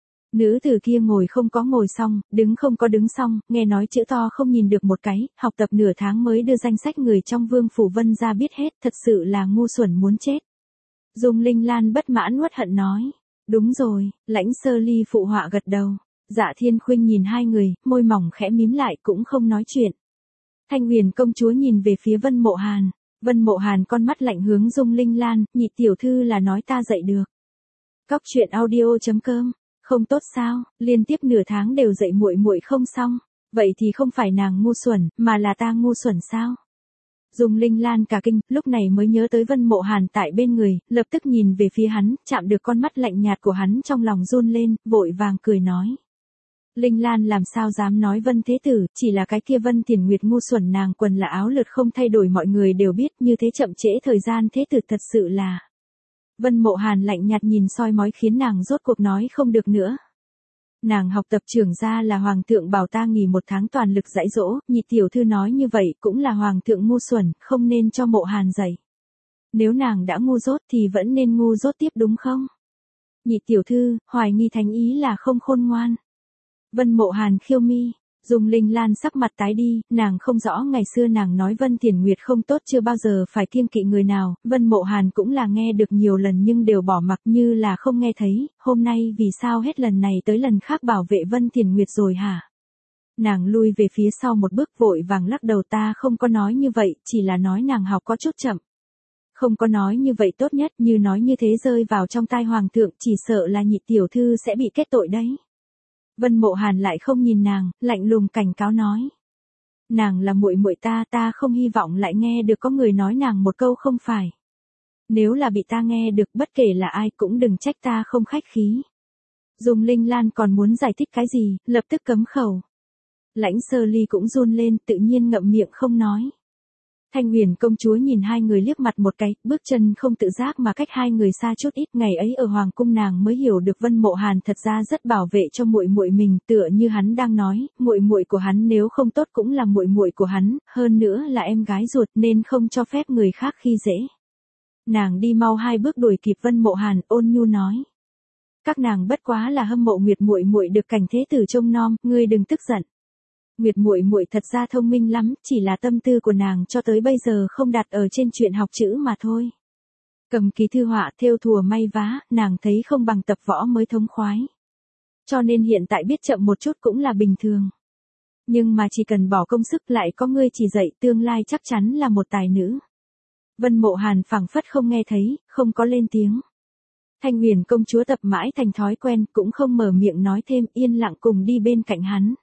Nữ tử kia ngồi không có ngồi xong, đứng không có đứng xong, nghe nói chữ to không nhìn được một cái, học tập nửa tháng mới đưa danh sách người trong vương phủ Vân gia biết hết, thật sự là ngu xuẩn muốn chết. Dung Linh Lan bất mãn uất hận nói. Đúng rồi, Lãnh Sơ Ly phụ họa gật đầu. Dạ Thiên Khuynh nhìn hai người, môi mỏng khẽ mím lại cũng không nói chuyện. Thanh Huyền công chúa nhìn về phía Vân Mộ Hàn. Vân Mộ Hàn con mắt lạnh hướng Dung Linh Lan, nhị tiểu thư là nói ta dậy được. Cóc truyện audio.com, không tốt sao, liên tiếp nửa tháng đều dậy muội muội không xong, vậy thì không phải nàng ngu xuẩn, mà là ta ngu xuẩn sao? Dung Linh Lan cả kinh, lúc này mới nhớ tới Vân Mộ Hàn tại bên người, lập tức nhìn về phía hắn, chạm được con mắt lạnh nhạt của hắn trong lòng run lên, vội vàng cười nói. Linh Lan làm sao dám nói Vân Thế Tử, chỉ là cái kia Vân Thiền Nguyệt ngu xuẩn nàng quần là áo lượt không thay đổi mọi người đều biết, như thế chậm trễ thời gian Thế Tử thật sự là. Vân Mộ Hàn lạnh nhạt nhìn soi mói khiến nàng rốt cuộc nói không được nữa. Nàng học tập trưởng gia là Hoàng thượng bảo ta nghỉ 1 tháng toàn lực dạy dỗ, nhị tiểu thư nói như vậy cũng là Hoàng thượng ngu xuẩn, không nên cho Mộ Hàn dạy. Nếu nàng đã ngu dốt thì vẫn nên ngu dốt tiếp đúng không? Nhị tiểu thư, hoài nghi thánh ý là không khôn ngoan. Vân Mộ Hàn khiêu mi, Dung Linh Lan sắc mặt tái đi, nàng không rõ ngày xưa nàng nói Vân Thiền Nguyệt không tốt chưa bao giờ phải kiêng kỵ người nào, Vân Mộ Hàn cũng là nghe được nhiều lần nhưng đều bỏ mặc như là không nghe thấy, hôm nay vì sao hết lần này tới lần khác bảo vệ Vân Thiền Nguyệt rồi hả? Nàng lui về phía sau một bước vội vàng lắc đầu ta không có nói như vậy, chỉ là nói nàng học có chút chậm. Không có nói như vậy tốt nhất như nói như thế rơi vào trong tai Hoàng thượng chỉ sợ là nhị tiểu thư sẽ bị kết tội đấy. Vân Mộ Hàn lại không nhìn nàng, lạnh lùng cảnh cáo nói. Nàng là muội muội ta, ta không hy vọng lại nghe được có người nói nàng một câu không phải. Nếu là bị ta nghe được bất kể là ai cũng đừng trách ta không khách khí. Dung Linh Lan còn muốn giải thích cái gì, lập tức cấm khẩu. Lãnh Sơ Ly cũng run lên, tự nhiên ngậm miệng không nói. Thanh Huyền công chúa nhìn hai người liếc mặt một cái, bước chân không tự giác mà cách hai người xa chút ít, ngày ấy ở hoàng cung nàng mới hiểu được Vân Mộ Hàn thật ra rất bảo vệ cho muội muội mình, tựa như hắn đang nói, muội muội của hắn nếu không tốt cũng là muội muội của hắn, hơn nữa là em gái ruột nên không cho phép người khác khi dễ. Nàng đi mau 2 bước đuổi kịp Vân Mộ Hàn, ôn nhu nói: "Các nàng bất quá là hâm mộ Nguyệt muội muội được Cảnh thế tử trông nom, ngươi đừng tức giận. Nguyệt muội muội thật ra thông minh lắm, chỉ là tâm tư của nàng cho tới bây giờ không đặt ở trên chuyện học chữ mà thôi. Cầm ký thư họa, thêu thùa may vá, nàng thấy không bằng tập võ mới thống khoái. Cho nên hiện tại biết chậm một chút cũng là bình thường. Nhưng mà chỉ cần bỏ công sức lại có ngươi chỉ dạy, tương lai chắc chắn là một tài nữ." Vân Mộ Hàn phảng phất không nghe thấy, không có lên tiếng. Thanh Huyền công chúa tập mãi thành thói quen, cũng không mở miệng nói thêm, yên lặng cùng đi bên cạnh hắn.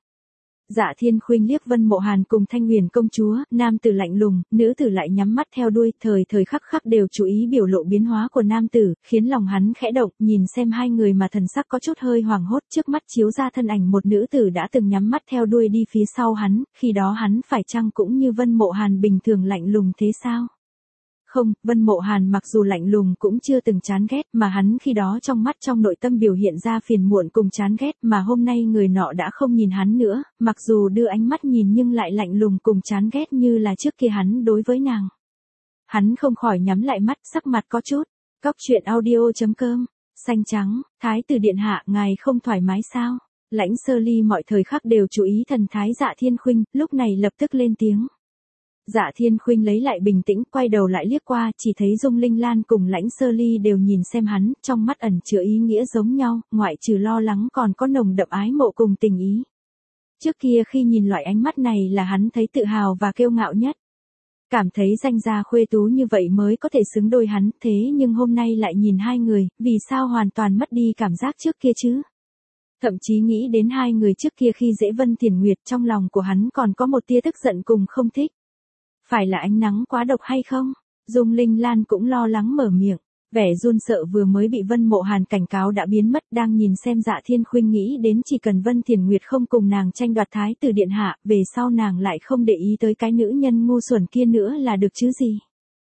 Dạ Thiên Khuynh liếc Vân Mộ Hàn cùng Thanh Huyền công chúa, nam tử lạnh lùng, nữ tử lại nhắm mắt theo đuôi, thời thời khắc khắc đều chú ý biểu lộ biến hóa của nam tử, khiến lòng hắn khẽ động, nhìn xem hai người mà thần sắc có chút hơi hoảng hốt, trước mắt chiếu ra thân ảnh một nữ tử đã từng nhắm mắt theo đuôi đi phía sau hắn, khi đó hắn phải chăng cũng như Vân Mộ Hàn bình thường lạnh lùng thế sao? Không, Vân Mộ Hàn mặc dù lạnh lùng cũng chưa từng chán ghét, mà hắn khi đó trong mắt trong nội tâm biểu hiện ra phiền muộn cùng chán ghét, mà hôm nay người nọ đã không nhìn hắn nữa, mặc dù đưa ánh mắt nhìn nhưng lại lạnh lùng cùng chán ghét như là trước kia hắn đối với nàng. Hắn không khỏi nhắm lại mắt, sắc mặt có chút. Cóc truyện audio.com, xanh trắng, thái tử điện hạ, ngài không thoải mái sao? Lãnh Sơ Ly mọi thời khắc đều chú ý thần thái Dạ Thiên Khuynh, lúc này lập tức lên tiếng. Dạ Thiên Khuynh lấy lại bình tĩnh, quay đầu lại liếc qua, chỉ thấy Dung Linh Lan cùng Lãnh Sơ Ly đều nhìn xem hắn, trong mắt ẩn chứa ý nghĩa giống nhau, ngoại trừ lo lắng còn có nồng đậm ái mộ cùng tình ý. Trước kia khi nhìn loại ánh mắt này là hắn thấy tự hào và kiêu ngạo nhất. Cảm thấy danh gia khuê tú như vậy mới có thể xứng đôi hắn, thế nhưng hôm nay lại nhìn hai người, vì sao hoàn toàn mất đi cảm giác trước kia chứ? Thậm chí nghĩ đến hai người trước kia khi dễ Vân Thiển Nguyệt, trong lòng của hắn còn có một tia tức giận cùng không thích. Phải là ánh nắng quá độc hay không? Dung Linh Lan cũng lo lắng mở miệng. Vẻ run sợ vừa mới bị Vân Mộ Hàn cảnh cáo đã biến mất, đang nhìn xem Dạ Thiên Khuynh nghĩ đến chỉ cần Vân Thiển Nguyệt không cùng nàng tranh đoạt thái tử điện hạ, về sau nàng lại không để ý tới cái nữ nhân ngu xuẩn kia nữa là được chứ gì.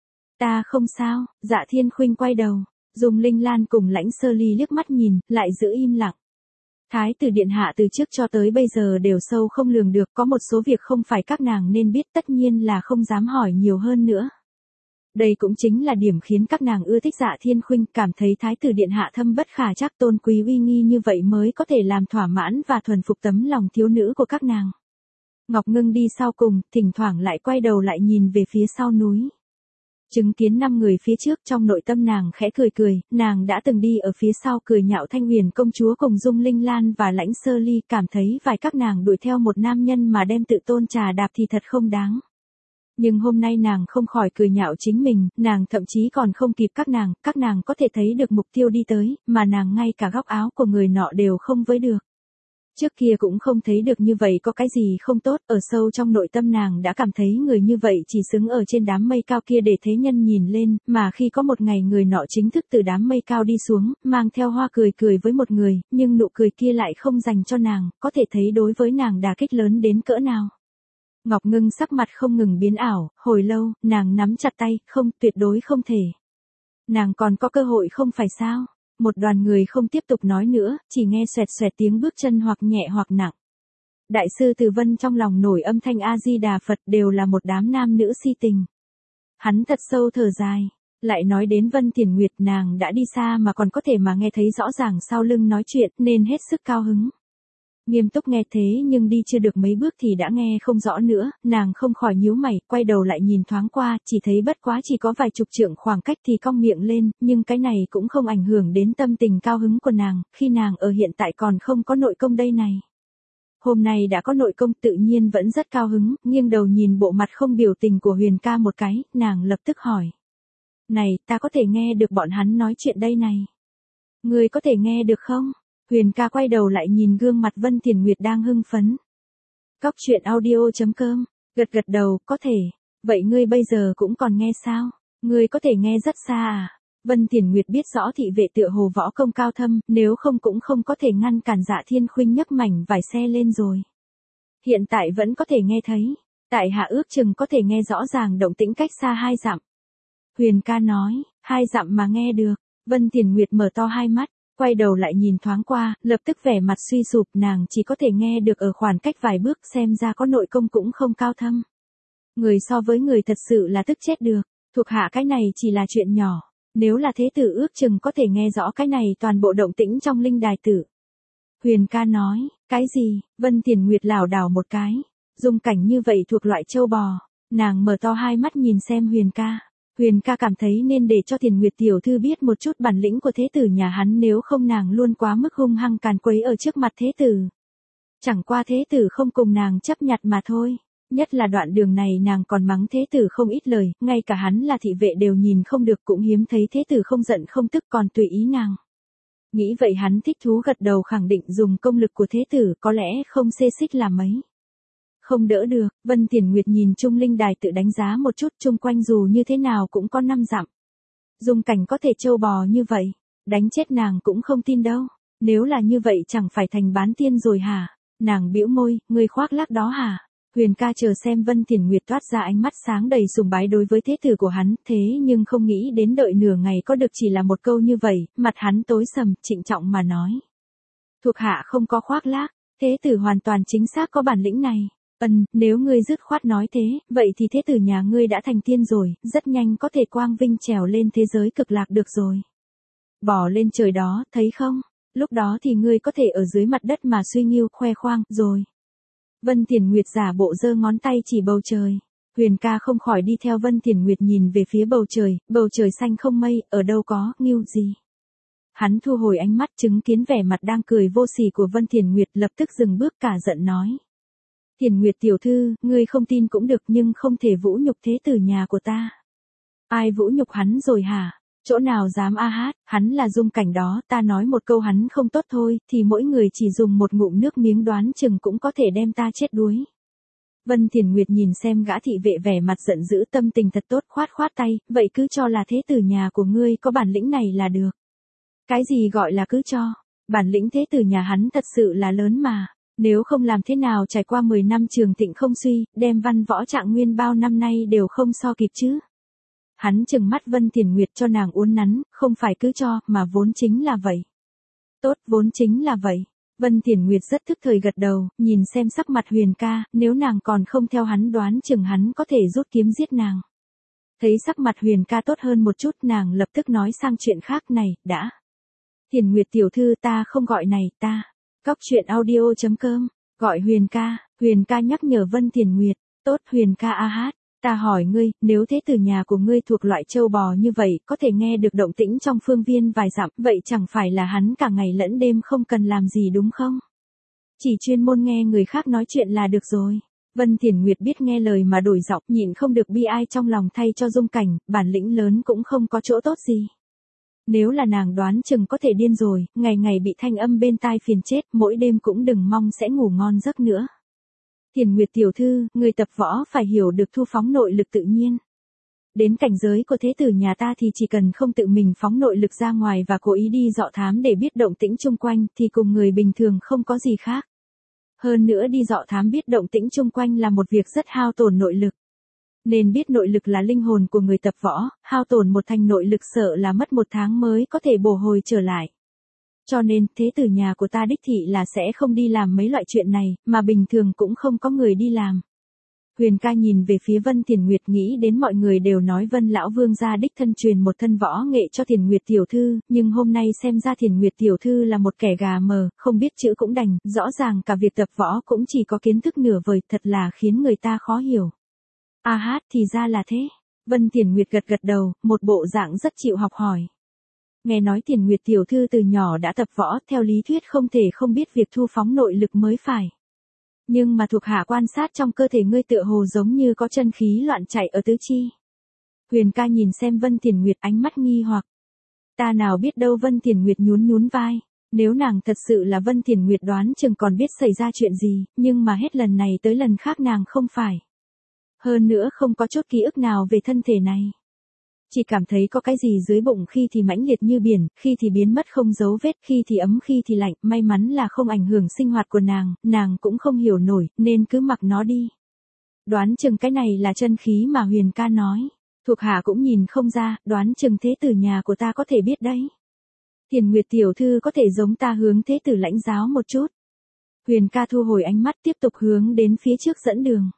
Ta không sao. Dạ Thiên Khuynh quay đầu. Dung Linh Lan cùng Lãnh Sơ Ly liếc mắt nhìn, lại giữ im lặng. Thái tử điện hạ từ trước cho tới bây giờ đều sâu không lường được, có một số việc không phải các nàng nên biết, tất nhiên là không dám hỏi nhiều hơn nữa. Đây cũng chính là điểm khiến các nàng ưa thích Dạ Thiên Khuynh, cảm thấy thái tử điện hạ thâm bất khả trắc, tôn quý uy nghi như vậy mới có thể làm thỏa mãn và thuần phục tấm lòng thiếu nữ của các nàng. Ngọc Ngưng đi sau cùng, thỉnh thoảng lại quay đầu lại nhìn về phía sau núi. Chứng kiến 5 người phía trước, trong nội tâm nàng khẽ cười cười, nàng đã từng đi ở phía sau cười nhạo Thanh Huyền công chúa cùng Dung Linh Lan và Lãnh Sơ Ly, cảm thấy vài các nàng đuổi theo một nam nhân mà đem tự tôn trà đạp thì thật không đáng. Nhưng hôm nay nàng không khỏi cười nhạo chính mình, nàng thậm chí còn không kịp các nàng có thể thấy được mục tiêu đi tới, mà nàng ngay cả góc áo của người nọ đều không với được. Trước kia cũng không thấy được như vậy có cái gì không tốt, ở sâu trong nội tâm nàng đã cảm thấy người như vậy chỉ xứng ở trên đám mây cao kia để thế nhân nhìn lên, mà khi có một ngày người nọ chính thức từ đám mây cao đi xuống, mang theo hoa cười cười với một người, nhưng nụ cười kia lại không dành cho nàng, có thể thấy đối với nàng đả kích lớn đến cỡ nào. Ngọc Ngưng sắc mặt không ngừng biến ảo, hồi lâu, nàng nắm chặt tay, không, tuyệt đối không thể. Nàng còn có cơ hội không phải sao? Một đoàn người không tiếp tục nói nữa, chỉ nghe xoẹt xoẹt tiếng bước chân hoặc nhẹ hoặc nặng. Đại sư Từ Vân trong lòng nổi âm thanh A-di-đà Phật, đều là một đám nam nữ si tình. Hắn thật sâu thở dài, lại nói đến Vân Thiển Nguyệt, nàng đã đi xa mà còn có thể mà nghe thấy rõ ràng sau lưng nói chuyện, nên hết sức cao hứng. Nghiêm túc nghe thế nhưng đi chưa được mấy bước thì đã nghe không rõ nữa, nàng không khỏi nhíu mày, quay đầu lại nhìn thoáng qua, chỉ thấy bất quá chỉ có vài chục trượng khoảng cách thì cong miệng lên, nhưng cái này cũng không ảnh hưởng đến tâm tình cao hứng của nàng, khi nàng ở hiện tại còn không có nội công đây này. Hôm nay đã có nội công tự nhiên vẫn rất cao hứng, nghiêng đầu nhìn bộ mặt không biểu tình của Huyền ca một cái, nàng lập tức hỏi. Này, ta có thể nghe được bọn hắn nói chuyện đây này. Ngươi có thể nghe được không? Huyền ca quay đầu lại nhìn gương mặt Vân Thiển Nguyệt đang hưng phấn. Cóc truyện audio.com, gật gật đầu, có thể. Vậy ngươi bây giờ cũng còn nghe sao? Ngươi có thể nghe rất xa à? Vân Thiển Nguyệt biết rõ thị vệ tựa hồ võ công cao thâm, nếu không cũng không có thể ngăn cản Dạ Thiên Khuynh nhấc mảnh vải xe lên rồi. Hiện tại vẫn có thể nghe thấy. Tại hạ ước chừng có thể nghe rõ ràng động tĩnh cách xa 2 dặm. Huyền ca nói, 2 dặm mà nghe được. Vân Thiển Nguyệt mở to hai mắt. Quay đầu lại nhìn thoáng qua, lập tức vẻ mặt suy sụp, nàng chỉ có thể nghe được ở khoảng cách vài bước, xem ra có nội công cũng không cao thâm. Người so với người thật sự là tức chết được, thuộc hạ cái này chỉ là chuyện nhỏ, nếu là thế tử ước chừng có thể nghe rõ cái này toàn bộ động tĩnh trong linh đài tử. Huyền ca nói, cái gì? Vân Thiển Nguyệt lảo đảo một cái, dung cảnh như vậy thuộc loại châu bò, nàng mở to hai mắt nhìn xem Huyền ca. Huyền ca cảm thấy nên để cho Thiển Nguyệt tiểu thư biết một chút bản lĩnh của thế tử nhà hắn, nếu không nàng luôn quá mức hung hăng càn quấy ở trước mặt thế tử. Chẳng qua thế tử không cùng nàng chấp nhặt mà thôi, nhất là đoạn đường này nàng còn mắng thế tử không ít lời, ngay cả hắn là thị vệ đều nhìn không được, cũng hiếm thấy thế tử không giận không tức còn tùy ý nàng. Nghĩ vậy hắn thích thú gật đầu khẳng định dùng công lực của thế tử có lẽ không xê xích là mấy. Không đỡ được, Vân Thiển Nguyệt nhìn Trung Linh Đài tự đánh giá một chút, chung quanh dù như thế nào cũng có 5 dặm. Dung cảnh có thể trâu bò như vậy, đánh chết nàng cũng không tin đâu. Nếu là như vậy chẳng phải thành bán tiên rồi hả? Nàng bĩu môi, ngươi khoác lác đó hả? Huyền ca chờ xem Vân Thiển Nguyệt toát ra ánh mắt sáng đầy sùng bái đối với thế tử của hắn, thế nhưng không nghĩ đến đợi nửa ngày có được chỉ là một câu như vậy, mặt hắn tối sầm, trịnh trọng mà nói. Thuộc hạ không có khoác lác, thế tử hoàn toàn chính xác có bản lĩnh này. Nếu ngươi dứt khoát nói thế, vậy thì thế tử nhà ngươi đã thành tiên rồi, rất nhanh có thể quang vinh trèo lên thế giới cực lạc được rồi. Bỏ lên trời đó, thấy không? Lúc đó thì ngươi có thể ở dưới mặt đất mà suy nghiêu khoe khoang, rồi. Vân Thiển Nguyệt giả bộ giơ ngón tay chỉ bầu trời. Huyền ca không khỏi đi theo Vân Thiển Nguyệt nhìn về phía bầu trời xanh không mây, ở đâu có, nghiêu gì. Hắn thu hồi ánh mắt chứng kiến vẻ mặt đang cười vô sỉ của Vân Thiển Nguyệt, lập tức dừng bước cả giận nói. Thiển Nguyệt tiểu thư, ngươi không tin cũng được nhưng không thể vũ nhục thế tử nhà của ta. Ai vũ nhục hắn rồi hả? Chỗ nào dám a hát, hắn là Dung Cảnh đó, ta nói một câu hắn không tốt thôi, thì mỗi người chỉ dùng một ngụm nước miếng đoán chừng cũng có thể đem ta chết đuối. Vân Thiền Nguyệt nhìn xem gã thị vệ vẻ mặt giận dữ, tâm tình thật tốt, khoát khoát tay, vậy cứ cho là thế tử nhà của ngươi có bản lĩnh này là được. Cái gì gọi là cứ cho, bản lĩnh thế tử nhà hắn thật sự là lớn mà, nếu không làm thế nào trải qua 10 năm trường thịnh không suy, đem văn võ trạng nguyên bao năm nay đều không so kịp chứ. Hắn trừng mắt Vân Thiền Nguyệt cho nàng uốn nắn, không phải cứ cho, mà vốn chính là vậy. Tốt, vốn chính là vậy. Vân Thiền Nguyệt rất thức thời gật đầu, nhìn xem sắc mặt Huyền ca, nếu nàng còn không theo hắn đoán chừng hắn có thể rút kiếm giết nàng. Thấy sắc mặt Huyền ca tốt hơn một chút, nàng lập tức nói sang chuyện khác. Này, đã. Thiền Nguyệt tiểu thư, ta không gọi này, ta. Cóc truyện audio.com, gọi Huyền ca nhắc nhở Vân Thiền Nguyệt, tốt Huyền ca a hát. Ta hỏi ngươi, nếu thế tử nhà của ngươi thuộc loại trâu bò như vậy, có thể nghe được động tĩnh trong phương viên vài dặm, vậy chẳng phải là hắn cả ngày lẫn đêm không cần làm gì đúng không? Chỉ chuyên môn nghe người khác nói chuyện là được rồi. Vân Thiền Nguyệt biết nghe lời mà đổi giọng, nhịn không được bi ai trong lòng thay cho Dung Cảnh, bản lĩnh lớn cũng không có chỗ tốt gì. Nếu là nàng đoán chừng có thể điên rồi, ngày ngày bị thanh âm bên tai phiền chết, mỗi đêm cũng đừng mong sẽ ngủ ngon giấc nữa. Thiền Nguyệt tiểu thư, người tập võ phải hiểu được thu phóng nội lực tự nhiên. Đến cảnh giới của thế tử nhà ta thì chỉ cần không tự mình phóng nội lực ra ngoài và cố ý đi dọ thám để biết động tĩnh chung quanh thì cùng người bình thường không có gì khác. Hơn nữa đi dọ thám biết động tĩnh chung quanh là một việc rất hao tổn nội lực. Nên biết nội lực là linh hồn của người tập võ, hao tổn một thành nội lực sợ là mất 1 tháng mới có thể bổ hồi trở lại. Cho nên, thế tử nhà của ta đích thị là sẽ không đi làm mấy loại chuyện này, mà bình thường cũng không có người đi làm. Huyền ca nhìn về phía Vân Thiền Nguyệt, nghĩ đến mọi người đều nói Vân lão vương gia đích thân truyền một thân võ nghệ cho Thiền Nguyệt tiểu thư, nhưng hôm nay xem ra Thiền Nguyệt tiểu thư là một kẻ gà mờ, không biết chữ cũng đành, rõ ràng cả việc tập võ cũng chỉ có kiến thức nửa vời, thật là khiến người ta khó hiểu. A hát, thì ra là thế. Vân Thiền Nguyệt gật gật đầu, một bộ dạng rất chịu học hỏi. Nghe nói Thiền Nguyệt tiểu thư từ nhỏ đã tập võ, theo lý thuyết không thể không biết việc thu phóng nội lực mới phải. Nhưng mà thuộc hạ quan sát trong cơ thể ngươi tựa hồ giống như có chân khí loạn chạy ở tứ chi. Huyền ca nhìn xem Vân Thiền Nguyệt, ánh mắt nghi hoặc. Ta nào biết đâu. Vân Thiền Nguyệt nhún nhún vai. Nếu nàng thật sự là Vân Thiền Nguyệt đoán chừng còn biết xảy ra chuyện gì, nhưng mà hết lần này tới lần khác nàng không phải. Hơn nữa không có chút ký ức nào về thân thể này. Chỉ cảm thấy có cái gì dưới bụng, khi thì mãnh liệt như biển, khi thì biến mất không dấu vết, khi thì ấm khi thì lạnh, may mắn là không ảnh hưởng sinh hoạt của nàng cũng không hiểu nổi, nên cứ mặc nó đi. Đoán chừng cái này là chân khí mà Huyền ca nói. Thuộc hạ cũng nhìn không ra, đoán chừng thế tử nhà của ta có thể biết đấy. Thiền Nguyệt tiểu thư có thể giống ta hướng thế tử lãnh giáo một chút. Huyền ca thu hồi ánh mắt, tiếp tục hướng đến phía trước dẫn đường.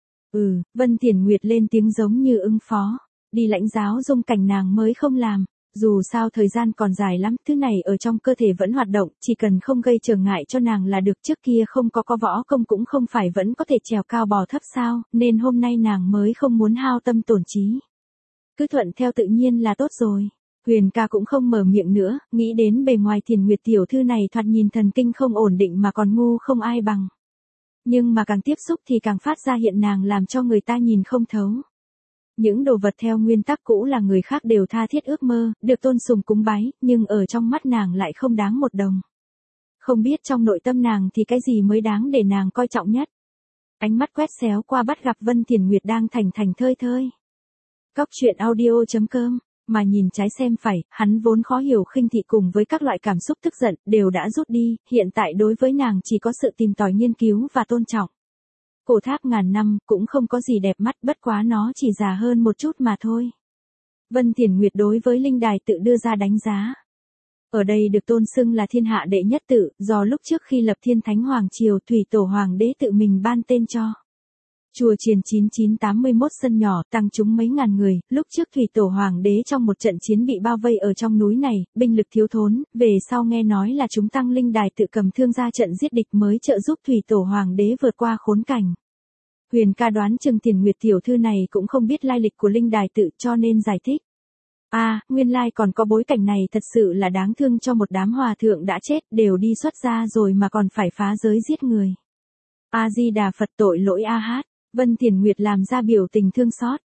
Vân Thiền Nguyệt lên tiếng giống như ứng phó. Đi lãnh giáo Dung Cảnh nàng mới không làm. Dù sao thời gian còn dài lắm, thứ này ở trong cơ thể vẫn hoạt động, chỉ cần không gây trở ngại cho nàng là được. Trước kia không có võ công cũng không phải vẫn có thể trèo cao bò thấp sao, nên hôm nay nàng mới không muốn hao tâm tổn trí. Cứ thuận theo tự nhiên là tốt rồi. Huyền ca cũng không mở miệng nữa, nghĩ đến bề ngoài Thiền Nguyệt tiểu thư này thoạt nhìn thần kinh không ổn định mà còn ngu không ai bằng. Nhưng mà càng tiếp xúc thì càng phát ra hiện nàng làm cho người ta nhìn không thấu. Những đồ vật theo nguyên tắc cũ là người khác đều tha thiết ước mơ, được tôn sùng cúng bái, nhưng ở trong mắt nàng lại không đáng một đồng. Không biết trong nội tâm nàng thì cái gì mới đáng để nàng coi trọng nhất. Ánh mắt quét xéo qua bắt gặp Vân Thiền Nguyệt đang thành thơi thơi. Cóc truyện audio.com, mà nhìn trái xem phải, hắn vốn khó hiểu khinh thị cùng với các loại cảm xúc tức giận, đều đã rút đi, hiện tại đối với nàng chỉ có sự tìm tòi nghiên cứu và tôn trọng. Cổ tháp ngàn năm, cũng không có gì đẹp mắt, bất quá nó chỉ già hơn một chút mà thôi. Vân Thiền Nguyệt đối với linh đài tự đưa ra đánh giá. Ở đây được tôn xưng là thiên hạ đệ nhất tự, do lúc trước khi lập Thiên Thánh Hoàng Triều Thủy Tổ Hoàng đế tự mình ban tên cho. Chùa Chiền 9981 sân nhỏ, tăng chúng mấy ngàn người, lúc trước Thủy Tổ Hoàng đế trong một trận chiến bị bao vây ở trong núi này, binh lực thiếu thốn, về sau nghe nói là chúng tăng linh đài tự cầm thương ra trận giết địch mới trợ giúp Thủy Tổ Hoàng đế vượt qua khốn cảnh. Huyền ca đoán chừng Thiền Nguyệt tiểu thư này cũng không biết lai lịch của linh đài tự cho nên giải thích. Nguyên lai còn có bối cảnh này, thật sự là đáng thương cho một đám hòa thượng đã chết, đều đi xuất gia rồi mà còn phải phá giới giết người. A Di Đà Phật, tội lỗi a hát. Vân Thiền Nguyệt làm ra biểu tình thương xót.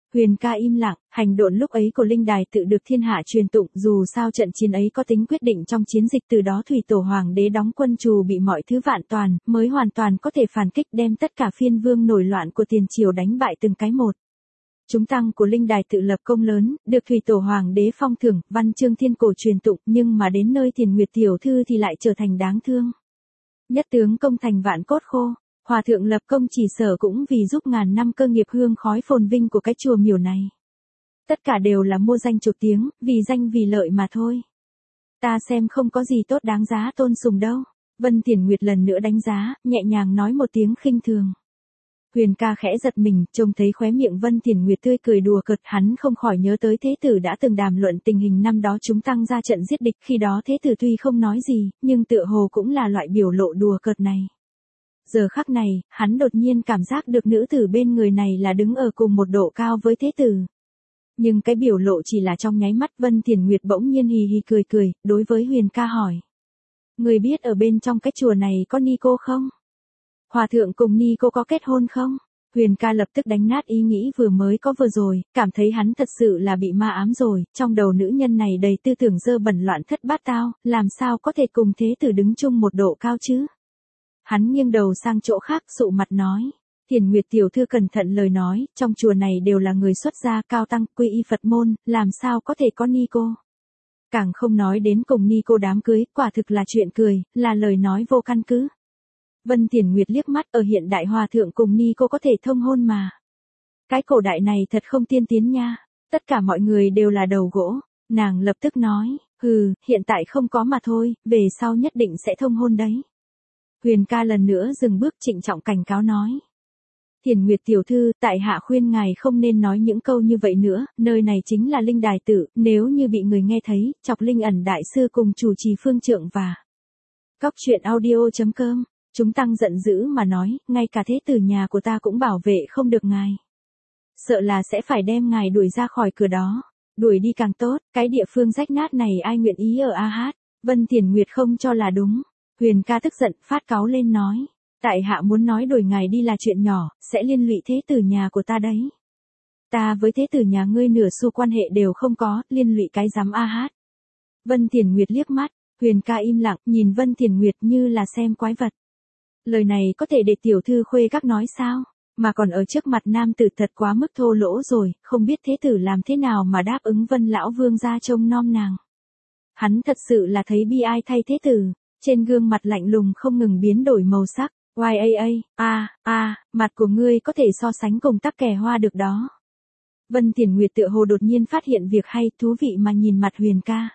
Huyền ca im lặng, hành động lúc ấy của linh đài tự được thiên hạ truyền tụng, dù sao trận chiến ấy có tính quyết định trong chiến dịch, từ đó thủy tổ hoàng đế đóng quân trù bị mọi thứ vạn toàn, mới hoàn toàn có thể phản kích đem tất cả phiên vương nổi loạn của tiền triều đánh bại từng cái một. Chúng tăng của linh đài tự lập công lớn, được thủy tổ hoàng đế phong thưởng, văn chương thiên cổ truyền tụng, nhưng mà đến nơi Thiền Nguyệt tiểu thư thì lại trở thành đáng thương. Nhất tướng công thành vạn cốt khô, hòa thượng lập công chỉ sở cũng vì giúp ngàn năm cơ nghiệp hương khói phồn vinh của cái chùa miểu này. Tất cả đều là mua danh chục tiếng, vì danh vì lợi mà thôi. Ta xem không có gì tốt đáng giá tôn sùng đâu. Vân Thiền Nguyệt lần nữa đánh giá, nhẹ nhàng nói một tiếng khinh thường. Huyền ca khẽ giật mình, trông thấy khóe miệng Vân Thiền Nguyệt tươi cười đùa cợt, hắn không khỏi nhớ tới Thế Tử đã từng đàm luận tình hình năm đó chúng tăng ra trận giết địch, khi đó Thế Tử tuy không nói gì, nhưng tựa hồ cũng là loại biểu lộ đùa cợt này. Giờ khắc này, hắn đột nhiên cảm giác được nữ tử bên người này là đứng ở cùng một độ cao với Thế Tử. Nhưng cái biểu lộ chỉ là trong nháy mắt. Vân Thiền Nguyệt bỗng nhiên hì hì cười cười, đối với Huyền ca hỏi. Người biết ở bên trong cái chùa này có ni cô không? Hòa thượng cùng ni cô có kết hôn không? Huyền ca lập tức đánh nát ý nghĩ vừa mới có vừa rồi, cảm thấy hắn thật sự là bị ma ám rồi, trong đầu nữ nhân này đầy tư tưởng dơ bẩn loạn thất bát tao, làm sao có thể cùng Thế Tử đứng chung một độ cao chứ? Hắn nghiêng đầu sang chỗ khác, sụ mặt nói. Thiền Nguyệt tiểu thư cẩn thận lời nói, trong chùa này đều là người xuất gia cao tăng, quy y Phật môn, làm sao có thể có ni cô? Càng không nói đến cùng ni cô đám cưới, quả thực là chuyện cười, là lời nói vô căn cứ. Vân Thiền Nguyệt liếc mắt, ở hiện đại hòa thượng cùng ni cô có thể thông hôn mà. Cái cổ đại này thật không tiên tiến nha, tất cả mọi người đều là đầu gỗ. Nàng lập tức nói, hiện tại không có mà thôi, về sau nhất định sẽ thông hôn đấy. Huyền ca lần nữa dừng bước, trịnh trọng cảnh cáo nói. Thiền Nguyệt tiểu thư, tại hạ khuyên ngài không nên nói những câu như vậy nữa, nơi này chính là linh đài tự, nếu như bị người nghe thấy, chọc Linh Ẩn đại sư cùng chủ trì phương trượng và Cóc truyện audio.com, chúng tăng giận dữ mà nói, ngay cả Thế Tử nhà của ta cũng bảo vệ không được ngài. Sợ là sẽ phải đem ngài đuổi ra khỏi cửa đó, đuổi đi càng tốt, cái địa phương rách nát này ai nguyện ý ở a hát. Vân Thiền Nguyệt không cho là đúng. Huyền ca tức giận, phát cáu lên nói. Tại hạ muốn nói đuổi ngài đi là chuyện nhỏ, sẽ liên lụy Thế Tử nhà của ta đấy. Ta với Thế Tử nhà ngươi nửa xu quan hệ đều không có, liên lụy cái dám a hát. Vân Thiền Nguyệt liếc mắt, Huyền ca im lặng, nhìn Vân Thiền Nguyệt như là xem quái vật. Lời này có thể để tiểu thư khuê các nói sao, mà còn ở trước mặt nam tử thật quá mức thô lỗ rồi, không biết Thế Tử làm thế nào mà đáp ứng Vân lão vương ra trông nom nàng. Hắn thật sự là thấy bi ai thay Thế Tử, trên gương mặt lạnh lùng không ngừng biến đổi màu sắc. Mặt của ngươi có thể so sánh cùng tắc kè hoa được đó. Vân Thiền Nguyệt tựa hồ đột nhiên phát hiện việc hay, thú vị mà nhìn mặt Huyền ca.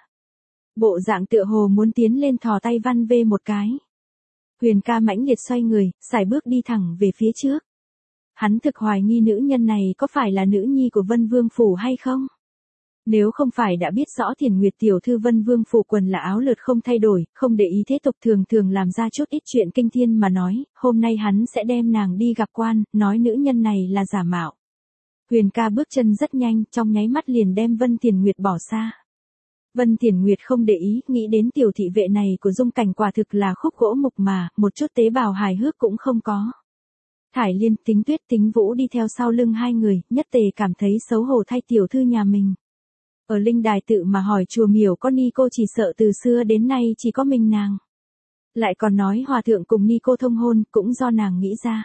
Bộ dạng tựa hồ muốn tiến lên thò tay văn vê một cái. Huyền ca mãnh liệt xoay người, sải bước đi thẳng về phía trước. Hắn thực hoài nghi nữ nhân này có phải là nữ nhi của Vân Vương Phủ hay không? Nếu không phải đã biết rõ Thiền Nguyệt tiểu thư Vân Vương Phủ quần là áo lượt không thay đổi, không để ý thế tục thường thường làm ra chút ít chuyện kinh thiên mà nói, hôm nay hắn sẽ đem nàng đi gặp quan, nói nữ nhân này là giả mạo. Huyền ca bước chân rất nhanh, trong nháy mắt liền đem Vân Thiền Nguyệt bỏ xa. Vân Thiền Nguyệt không để ý, nghĩ đến tiểu thị vệ này của Dung Cảnh quả thực là khúc gỗ mục mà, một chút tế bào hài hước cũng không có. Thải Liên, Tính Tuyết, Tính Vũ đi theo sau lưng hai người, nhất tề cảm thấy xấu hổ thay tiểu thư nhà mình. Ở linh đài tự mà hỏi chùa miểu có ni cô chỉ sợ từ xưa đến nay chỉ có mình nàng. Lại còn nói hòa thượng cùng ni cô thông hôn, cũng do nàng nghĩ ra.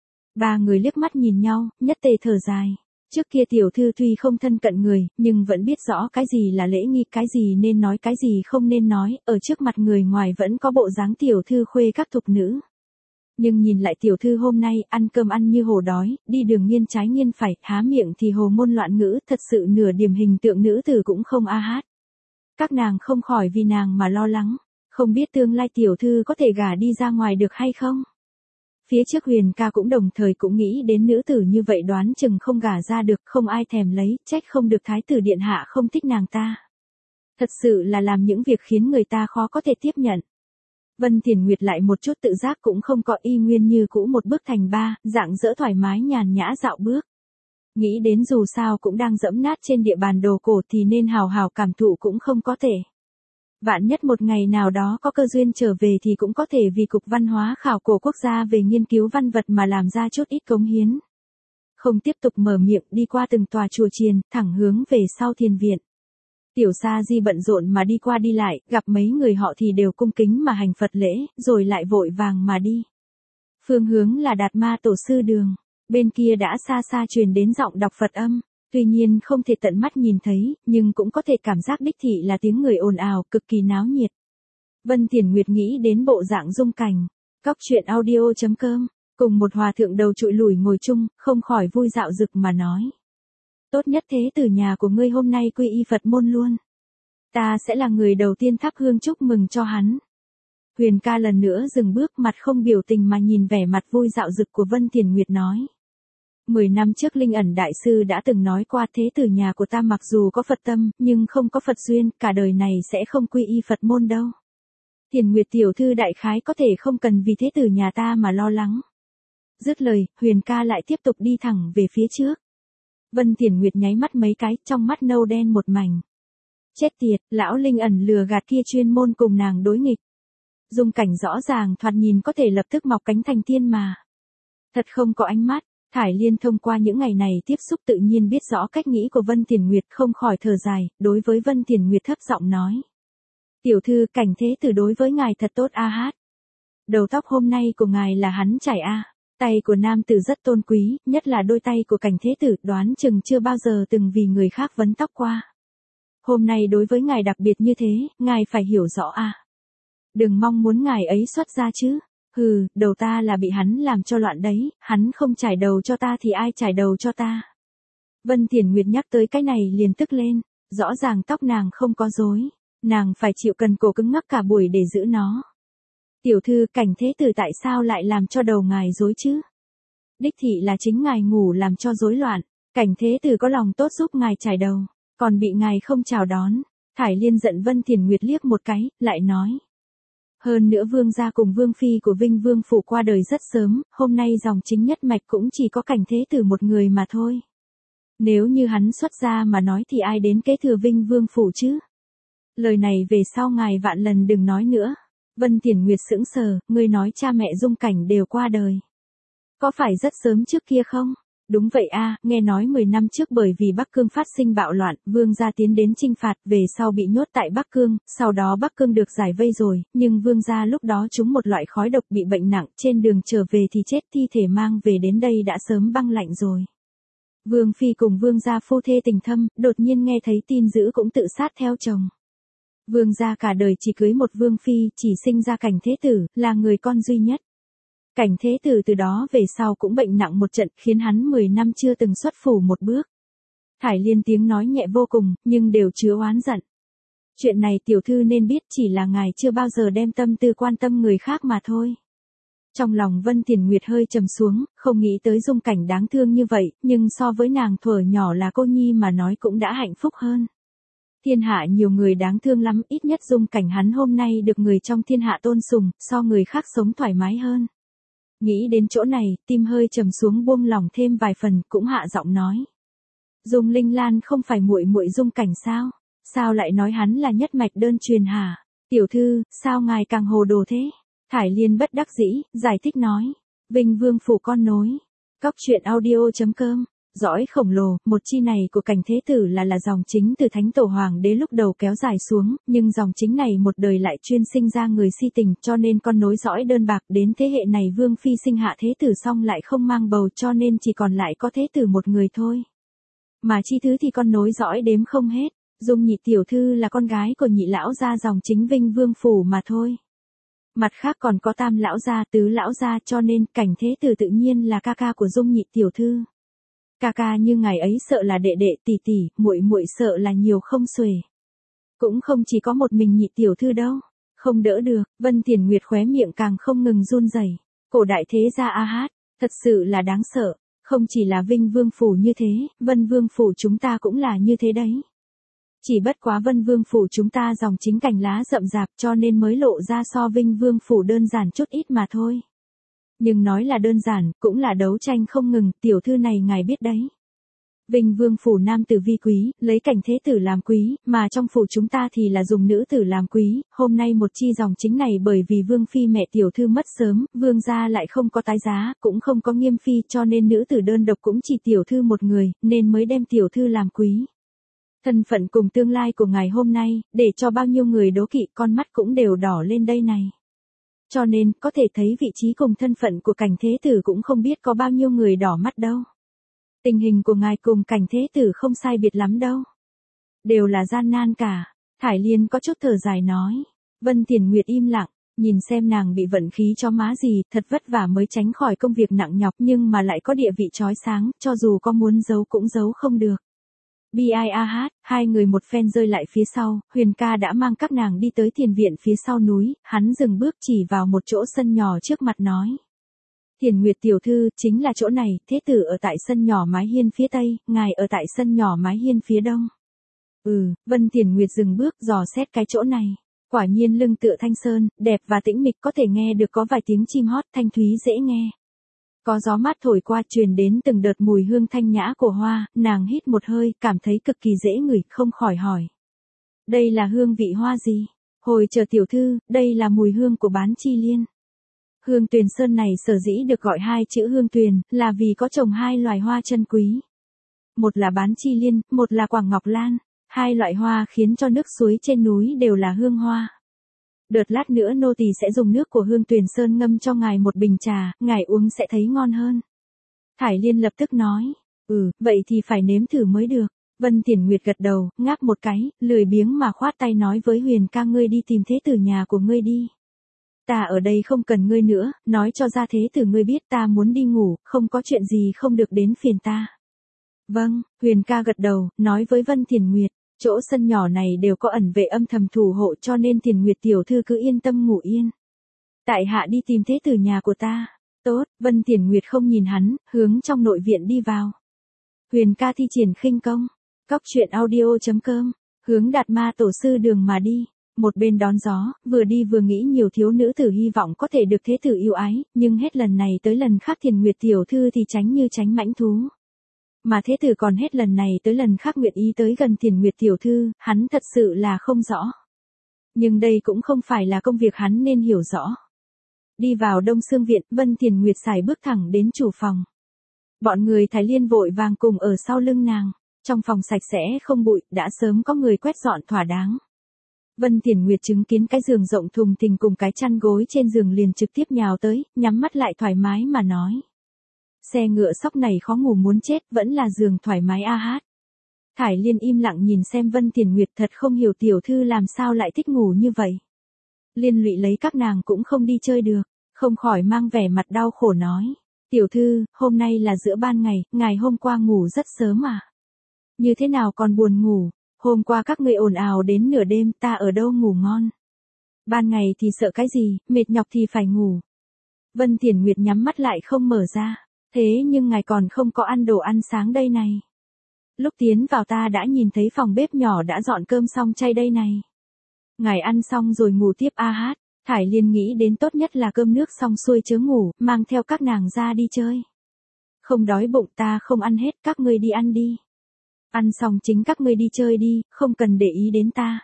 Ba người liếc mắt nhìn nhau, nhất tề thở dài. Trước kia tiểu thư tuy không thân cận người, nhưng vẫn biết rõ cái gì là lễ nghi, cái gì nên nói, cái gì không nên nói, ở trước mặt người ngoài vẫn có bộ dáng tiểu thư khuê các thục nữ. Nhưng nhìn lại tiểu thư hôm nay, ăn cơm ăn như hổ đói, đi đường nghiêng trái nghiêng phải, há miệng thì hồ ngôn loạn ngữ, thật sự nửa điểm hình tượng nữ tử cũng không a hát. Các nàng không khỏi vì nàng mà lo lắng, không biết tương lai tiểu thư có thể gả đi ra ngoài được hay không. Phía trước Huyền ca cũng đồng thời cũng nghĩ đến nữ tử như vậy đoán chừng không gả ra được, không ai thèm lấy, trách không được thái tử điện hạ không thích nàng ta. Thật sự là làm những việc khiến người ta khó có thể tiếp nhận. Vân Thiền Nguyệt lại một chút tự giác cũng không có, y nguyên như cũ một bước thành ba, dạng dỡ thoải mái nhàn nhã dạo bước. Nghĩ đến dù sao cũng đang dẫm nát trên địa bàn đồ cổ thì nên hào hào cảm thụ cũng không có thể. Vạn nhất một ngày nào đó có cơ duyên trở về thì cũng có thể vì Cục Văn hóa Khảo cổ Quốc gia về nghiên cứu văn vật mà làm ra chút ít cống hiến. không tiếp tục mở miệng, đi qua từng tòa chùa chiền, thẳng hướng về sau thiền viện. Tiểu Sa Di bận rộn mà đi qua đi lại, gặp mấy người họ thì đều cung kính mà hành Phật lễ, rồi lại vội vàng mà đi. Phương hướng là Đạt Ma Tổ Sư đường, bên kia đã xa xa truyền đến giọng đọc Phật âm, tuy nhiên không thể tận mắt nhìn thấy, nhưng cũng có thể cảm giác đích thị là tiếng người ồn ào, cực kỳ náo nhiệt. Vân Tiền Nguyệt nghĩ đến bộ dạng dung cảnh, cóc truyện audio.com, cùng một hòa thượng đầu trụi lủi ngồi chung, không khỏi vui dạo dực mà nói. Tốt nhất thế tử nhà của ngươi hôm nay quy y Phật môn luôn. Ta sẽ là người đầu tiên thắp hương chúc mừng cho hắn. Huyền ca lần nữa dừng bước, mặt không biểu tình mà nhìn vẻ mặt vui dạo dực của Vân Tiền Nguyệt nói. 10 năm trước Linh Ẩn Đại Sư đã từng nói qua, thế tử nhà của ta mặc dù có Phật tâm, nhưng không có Phật duyên, cả đời này sẽ không quy y Phật môn đâu. Tiền Nguyệt tiểu thư đại khái có thể không cần vì thế tử nhà ta mà lo lắng. Dứt lời, Huyền ca lại tiếp tục đi thẳng về phía trước. Vân Tiền Nguyệt nháy mắt mấy cái, trong mắt nâu đen một mảnh. Chết tiệt, lão Linh Ẩn lừa gạt kia chuyên môn cùng nàng đối nghịch. Dung cảnh rõ ràng thoạt nhìn có thể lập tức mọc cánh thành tiên mà. Thật không có ánh mắt. Thải Liên thông qua những ngày này tiếp xúc tự nhiên biết rõ cách nghĩ của Vân Tiền Nguyệt, không khỏi thở dài, đối với Vân Tiền Nguyệt thấp giọng nói. Tiểu thư, cảnh thế tử đối với ngài thật tốt a hát. Đầu tóc hôm nay của ngài là hắn chải a. Tay của nam tử rất tôn quý, nhất là đôi tay của cảnh thế tử, đoán chừng chưa bao giờ từng vì người khác vấn tóc qua. Hôm nay đối với ngài đặc biệt như thế, ngài phải hiểu rõ a. Đừng mong muốn ngài ấy xuất ra chứ. Hừ, đầu ta là bị hắn làm cho loạn đấy, hắn không trải đầu cho ta thì ai trải đầu cho ta. Vân Tiền Nguyệt nhắc tới cái này liền tức lên, rõ ràng tóc nàng không có rối, nàng phải chịu cần cổ cứng ngắc cả buổi để giữ nó. Tiểu thư, cảnh thế tử tại sao lại làm cho đầu ngài rối chứ? Đích thị là chính ngài ngủ làm cho rối loạn, cảnh thế tử có lòng tốt giúp ngài trải đầu, còn bị ngài không chào đón. Thải Liên giận Vân Tiền Nguyệt liếc một cái, lại nói. Hơn nữa vương gia cùng vương phi của Vinh Vương phủ qua đời rất sớm, hôm nay dòng chính nhất mạch cũng chỉ có cảnh thế tử một người mà thôi. Nếu như hắn xuất gia mà nói thì ai đến kế thừa Vinh Vương phủ chứ? Lời này về sau ngài vạn lần đừng nói nữa. Vân Tiền Nguyệt sững sờ, ngươi nói cha mẹ Dung cảnh đều qua đời. Có phải rất sớm trước kia không? Đúng vậy a, nghe nói 10 năm trước bởi vì Bắc Cương phát sinh bạo loạn, vương gia tiến đến chinh phạt, về sau bị nhốt tại Bắc Cương, sau đó Bắc Cương được giải vây rồi, nhưng vương gia lúc đó trúng một loại khói độc bị bệnh nặng, trên đường trở về thì chết, thi thể mang về đến đây đã sớm băng lạnh rồi. Vương phi cùng vương gia phu thê tình thâm, đột nhiên nghe thấy tin dữ cũng tự sát theo chồng. Vương gia cả đời chỉ cưới một vương phi, chỉ sinh ra cảnh thế tử, là người con duy nhất. Cảnh thế tử từ đó về sau cũng bệnh nặng một trận, khiến hắn 10 năm chưa từng xuất phủ một bước. Thải Liên tiếng nói nhẹ vô cùng, nhưng đều chứa oán giận. Chuyện này tiểu thư nên biết, chỉ là ngài chưa bao giờ đem tâm tư quan tâm người khác mà thôi. Trong lòng Vân Tiền Nguyệt hơi trầm xuống, không nghĩ tới Dung cảnh đáng thương như vậy, nhưng so với nàng thuở nhỏ là cô nhi mà nói cũng đã hạnh phúc hơn. Thiên hạ nhiều người đáng thương lắm, ít nhất Dung cảnh hắn hôm nay được người trong thiên hạ tôn sùng, so người khác sống thoải mái hơn. Nghĩ đến chỗ này, tim hơi trầm xuống, buông lòng thêm vài phần, cũng hạ giọng nói. Dung Linh Lan không phải muội muội Dung cảnh sao? Sao lại nói hắn là nhất mạch đơn truyền hả? Tiểu thư, sao ngài càng hồ đồ thế? Thải Liên bất đắc dĩ, giải thích nói. Vinh Vương phủ con nối. Cóc truyện audio.com. Dõi khổng lồ, một chi này của cảnh thế tử là dòng chính từ thánh tổ hoàng đế lúc đầu kéo dài xuống, nhưng dòng chính này một đời lại chuyên sinh ra người si tình, cho nên con nối dõi đơn bạc, đến thế hệ này vương phi sinh hạ thế tử xong lại không mang bầu, cho nên chỉ còn lại có thế tử một người thôi. Mà chi thứ thì con nối dõi đếm không hết, Dung nhị tiểu thư là con gái của nhị lão gia dòng chính Vinh Vương phủ mà thôi. Mặt khác còn có tam lão gia, tứ lão gia, cho nên cảnh thế tử tự nhiên là ca ca của Dung nhị tiểu thư. Ca ca như ngài ấy sợ là đệ đệ, tỷ tỷ, muội muội sợ là nhiều không xuể. Cũng không chỉ có một mình nhị tiểu thư đâu, không đỡ được. Vân Tiền Nguyệt khóe miệng càng không ngừng run rẩy. Cổ đại thế gia a hát, thật sự là đáng sợ, không chỉ là Vinh Vương phủ như thế, Vân Vương phủ chúng ta cũng là như thế đấy. Chỉ bất quá Vân Vương phủ chúng ta dòng chính cành lá rậm rạp, cho nên mới lộ ra so Vinh Vương phủ đơn giản chút ít mà thôi. Nhưng nói là đơn giản, cũng là đấu tranh không ngừng, tiểu thư này ngài biết đấy. Vinh Vương phủ nam tử vi quý, lấy cảnh thế tử làm quý, mà trong phủ chúng ta thì là dùng nữ tử làm quý, hôm nay một chi dòng chính này bởi vì Vương phi mẹ tiểu thư mất sớm, Vương gia lại không có tái giá, cũng không có nghiêm phi cho nên nữ tử đơn độc cũng chỉ tiểu thư một người, nên mới đem tiểu thư làm quý. Thân phận cùng tương lai của ngài hôm nay, để cho bao nhiêu người đố kỵ con mắt cũng đều đỏ lên đây này. Cho nên, có thể thấy vị trí cùng thân phận của cảnh thế tử cũng không biết có bao nhiêu người đỏ mắt đâu. Tình hình của ngài cùng cảnh thế tử không sai biệt lắm đâu. Đều là gian nan cả. Thải Liên có chút thở dài nói. Vân Tiền Nguyệt im lặng, nhìn xem nàng bị vận khí cho má gì, thật vất vả mới tránh khỏi công việc nặng nhọc nhưng mà lại có địa vị chói sáng, cho dù có muốn giấu cũng giấu không được. B.I.A.H, hai người một phen rơi lại phía sau, Huyền ca đã mang các nàng đi tới tiền viện phía sau núi, hắn dừng bước chỉ vào một chỗ sân nhỏ trước mặt nói. Tiền Nguyệt tiểu thư, chính là chỗ này, thế tử ở tại sân nhỏ mái hiên phía tây, ngài ở tại sân nhỏ mái hiên phía đông. Vân Tiền Nguyệt dừng bước dò xét cái chỗ này. Quả nhiên lưng tựa thanh sơn, đẹp và tĩnh mịch có thể nghe được có vài tiếng chim hót thanh thúy dễ nghe. Có gió mát thổi qua truyền đến từng đợt mùi hương thanh nhã của hoa, nàng hít một hơi, cảm thấy cực kỳ dễ ngửi, không khỏi hỏi. Đây là hương vị hoa gì? Hồi chờ tiểu thư, đây là mùi hương của bán chi liên. Hương Tuyền Sơn này sở dĩ được gọi hai chữ hương tuyền, là vì có trồng hai loài hoa chân quý. Một là bán chi liên, một là quảng ngọc lan. Hai loại hoa khiến cho nước suối trên núi đều là hương hoa. Đợt lát nữa nô tỳ sẽ dùng nước của Hương Tuyền Sơn ngâm cho ngài một bình trà, ngài uống sẽ thấy ngon hơn. Thải Liên lập tức nói, vậy thì phải nếm thử mới được. Vân Tiền Nguyệt gật đầu, ngáp một cái, lười biếng mà khoát tay nói với Huyền ca ngươi đi tìm thế tử nhà của ngươi đi. Ta ở đây không cần ngươi nữa, nói cho ra thế tử ngươi biết ta muốn đi ngủ, không có chuyện gì không được đến phiền ta. Vâng, Huyền ca gật đầu, nói với Vân Tiền Nguyệt. Chỗ sân nhỏ này đều có ẩn vệ âm thầm thủ hộ cho nên Tiền Nguyệt tiểu thư cứ yên tâm ngủ yên. Tại hạ đi tìm thế tử nhà của ta. Tốt, Vân Tiền Nguyệt không nhìn hắn, hướng trong nội viện đi vào. Huyền ca thi triển khinh công. Cóc truyện audio.com. Hướng Đạt Ma tổ sư đường mà đi. Một bên đón gió, vừa đi vừa nghĩ nhiều thiếu nữ tử hy vọng có thể được thế tử yêu ái, nhưng hết lần này tới lần khác Tiền Nguyệt tiểu thư thì tránh như tránh mãnh thú. Mà thế tử còn hết lần này tới lần khác nguyện ý tới gần Tiền Nguyệt tiểu thư, hắn thật sự là không rõ. Nhưng đây cũng không phải là công việc hắn nên hiểu rõ. Đi vào Đông Sương Viện, Vân Tiền Nguyệt xài bước thẳng đến chủ phòng. Bọn người Thái Liên vội vàng cùng ở sau lưng nàng. Trong phòng sạch sẽ không bụi, đã sớm có người quét dọn thỏa đáng. Vân Tiền Nguyệt chứng kiến cái giường rộng thùng thình cùng cái chăn gối trên giường liền trực tiếp nhào tới, nhắm mắt lại thoải mái mà nói. Xe ngựa sóc này khó ngủ muốn chết, vẫn là giường thoải mái a hát. Thải Liên im lặng nhìn xem Vân Tiền Nguyệt thật không hiểu tiểu thư làm sao lại thích ngủ như vậy. Liên lụy lấy các nàng cũng không đi chơi được, không khỏi mang vẻ mặt đau khổ nói. Tiểu thư, hôm nay là giữa ban ngày, ngày hôm qua ngủ rất sớm à? Như thế nào còn buồn ngủ, hôm qua các ngươi ồn ào đến nửa đêm ta ở đâu ngủ ngon. Ban ngày thì sợ cái gì, mệt nhọc thì phải ngủ. Vân Tiền Nguyệt nhắm mắt lại không mở ra. Thế nhưng ngài còn không có ăn đồ ăn sáng đây này. Lúc tiến vào ta đã nhìn thấy phòng bếp nhỏ đã dọn cơm xong chay đây này. Ngài ăn xong rồi ngủ tiếp a hát. Thải Liên nghĩ đến tốt nhất là cơm nước xong xuôi chớ ngủ, mang theo các nàng ra đi chơi. Không đói bụng ta không ăn hết, các ngươi đi ăn đi. Ăn xong chính các ngươi đi chơi đi, không cần để ý đến ta.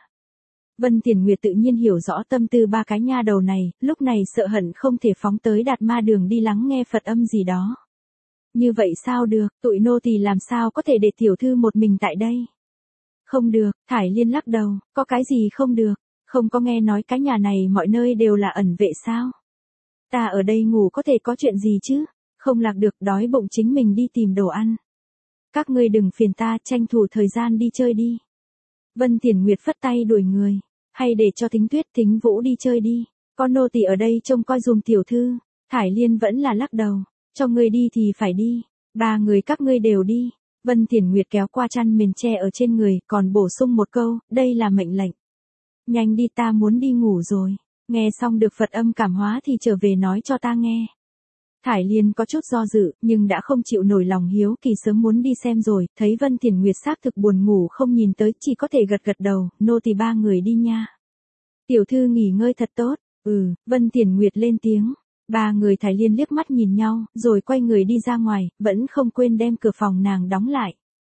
Vân Tiền Nguyệt tự nhiên hiểu rõ tâm tư ba cái nha đầu này, lúc này sợ hận không thể phóng tới Đạt Ma đường đi lắng nghe Phật âm gì đó. Như vậy sao được, tụi nô tỳ làm sao có thể để tiểu thư một mình tại đây? Không được, Thải Liên lắc đầu, có cái gì không được, không có nghe nói cái nhà này mọi nơi đều là ẩn vệ sao? Ta ở đây ngủ có thể có chuyện gì chứ, không lạc được đói bụng chính mình đi tìm đồ ăn. Các ngươi đừng phiền ta tranh thủ thời gian đi chơi đi. Vân Tiền Nguyệt phất tay đuổi người, hay để cho Thính Tuyết Thính Vũ đi chơi đi, con nô tỳ ở đây trông coi dùm tiểu thư. Thải Liên vẫn là lắc đầu. Cho ngươi đi thì phải đi, ba người các ngươi đều đi. Vân Tiền Nguyệt kéo qua chăn mền che ở trên người, còn bổ sung một câu, đây là mệnh lệnh. Nhanh đi ta muốn đi ngủ rồi, nghe xong được Phật âm cảm hóa thì trở về nói cho ta nghe. Thải Liên có chút do dự, nhưng đã không chịu nổi lòng hiếu kỳ sớm muốn đi xem rồi, thấy Vân Tiền Nguyệt xác thực buồn ngủ không nhìn tới, chỉ có thể gật gật đầu, nô tỳ ba người đi nha. Tiểu thư nghỉ ngơi thật tốt, Vân Tiền Nguyệt lên tiếng. Ba người Thái Liên liếc mắt nhìn nhau, rồi quay người đi ra ngoài, vẫn không quên đem cửa phòng nàng đóng lại.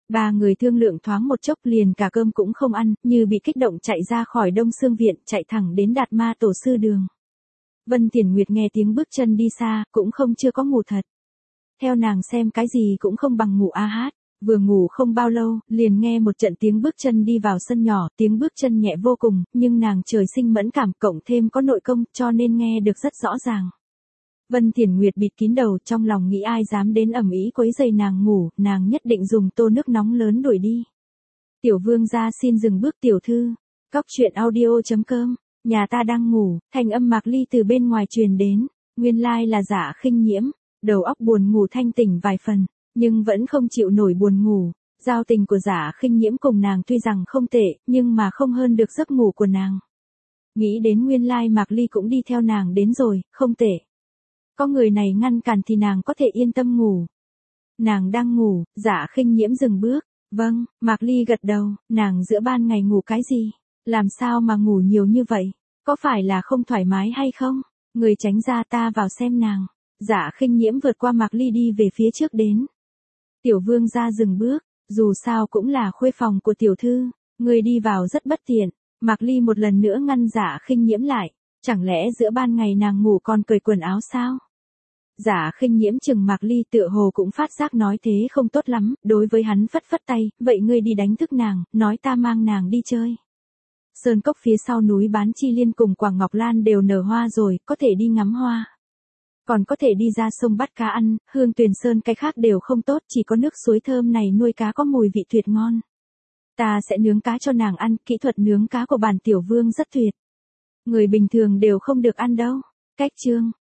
Ba người thương lượng thoáng một chốc liền cả cơm cũng không ăn, như bị kích động chạy ra khỏi Đông Xương Viện, chạy thẳng đến Đạt Ma Tổ Sư Đường. Vân Thiển Nguyệt nghe tiếng bước chân đi xa, cũng không chưa có ngủ thật. Theo nàng xem cái gì cũng không bằng ngủ a hát. Vừa ngủ không bao lâu, liền nghe một trận tiếng bước chân đi vào sân nhỏ, tiếng bước chân nhẹ vô cùng, nhưng nàng trời sinh mẫn cảm cộng thêm có nội công cho nên nghe được rất rõ ràng. Vân Thiển Nguyệt bịt kín đầu trong lòng nghĩ ai dám đến ầm ĩ quấy rầy nàng ngủ, nàng nhất định dùng tô nước nóng lớn đuổi đi. Tiểu vương gia xin dừng bước tiểu thư. Cóc truyện audio.com, nhà ta đang ngủ, thanh âm Mạc Ly từ bên ngoài truyền đến, nguyên lai là Dạ Khinh Nhiễm, đầu óc buồn ngủ thanh tỉnh vài phần, nhưng vẫn không chịu nổi buồn ngủ. Giao tình của Dạ Khinh Nhiễm cùng nàng tuy rằng không tệ, nhưng mà không hơn được giấc ngủ của nàng. Nghĩ đến nguyên lai Mạc Ly cũng đi theo nàng đến rồi, không tệ. Có người này ngăn cản thì nàng có thể yên tâm ngủ. Nàng đang ngủ, Dạ Khinh Nhiễm dừng bước. Vâng, Mạc Ly gật đầu, nàng giữa ban ngày ngủ cái gì? Làm sao mà ngủ nhiều như vậy? Có phải là không thoải mái hay không? Người tránh ra ta vào xem nàng. Dạ Khinh Nhiễm vượt qua Mạc Ly đi về phía trước đến. Tiểu vương gia dừng bước, dù sao cũng là khuê phòng của tiểu thư, người đi vào rất bất tiện. Mạc Ly một lần nữa ngăn Dạ Khinh Nhiễm lại, chẳng lẽ giữa ban ngày nàng ngủ còn cởi quần áo sao? Dạ Khinh Nhiễm chừng Mạc Ly tựa hồ cũng phát giác nói thế không tốt lắm, đối với hắn phất phất tay, vậy ngươi đi đánh thức nàng, nói ta mang nàng đi chơi. Sơn cốc phía sau núi Bán Chi Liên cùng Quảng Ngọc Lan đều nở hoa rồi, có thể đi ngắm hoa. Còn có thể đi ra sông bắt cá ăn, Hương Tuyền Sơn cái khác đều không tốt, chỉ có nước suối thơm này nuôi cá có mùi vị tuyệt ngon. Ta sẽ nướng cá cho nàng ăn, kỹ thuật nướng cá của bản tiểu vương rất tuyệt. Người bình thường đều không được ăn đâu. Cách chương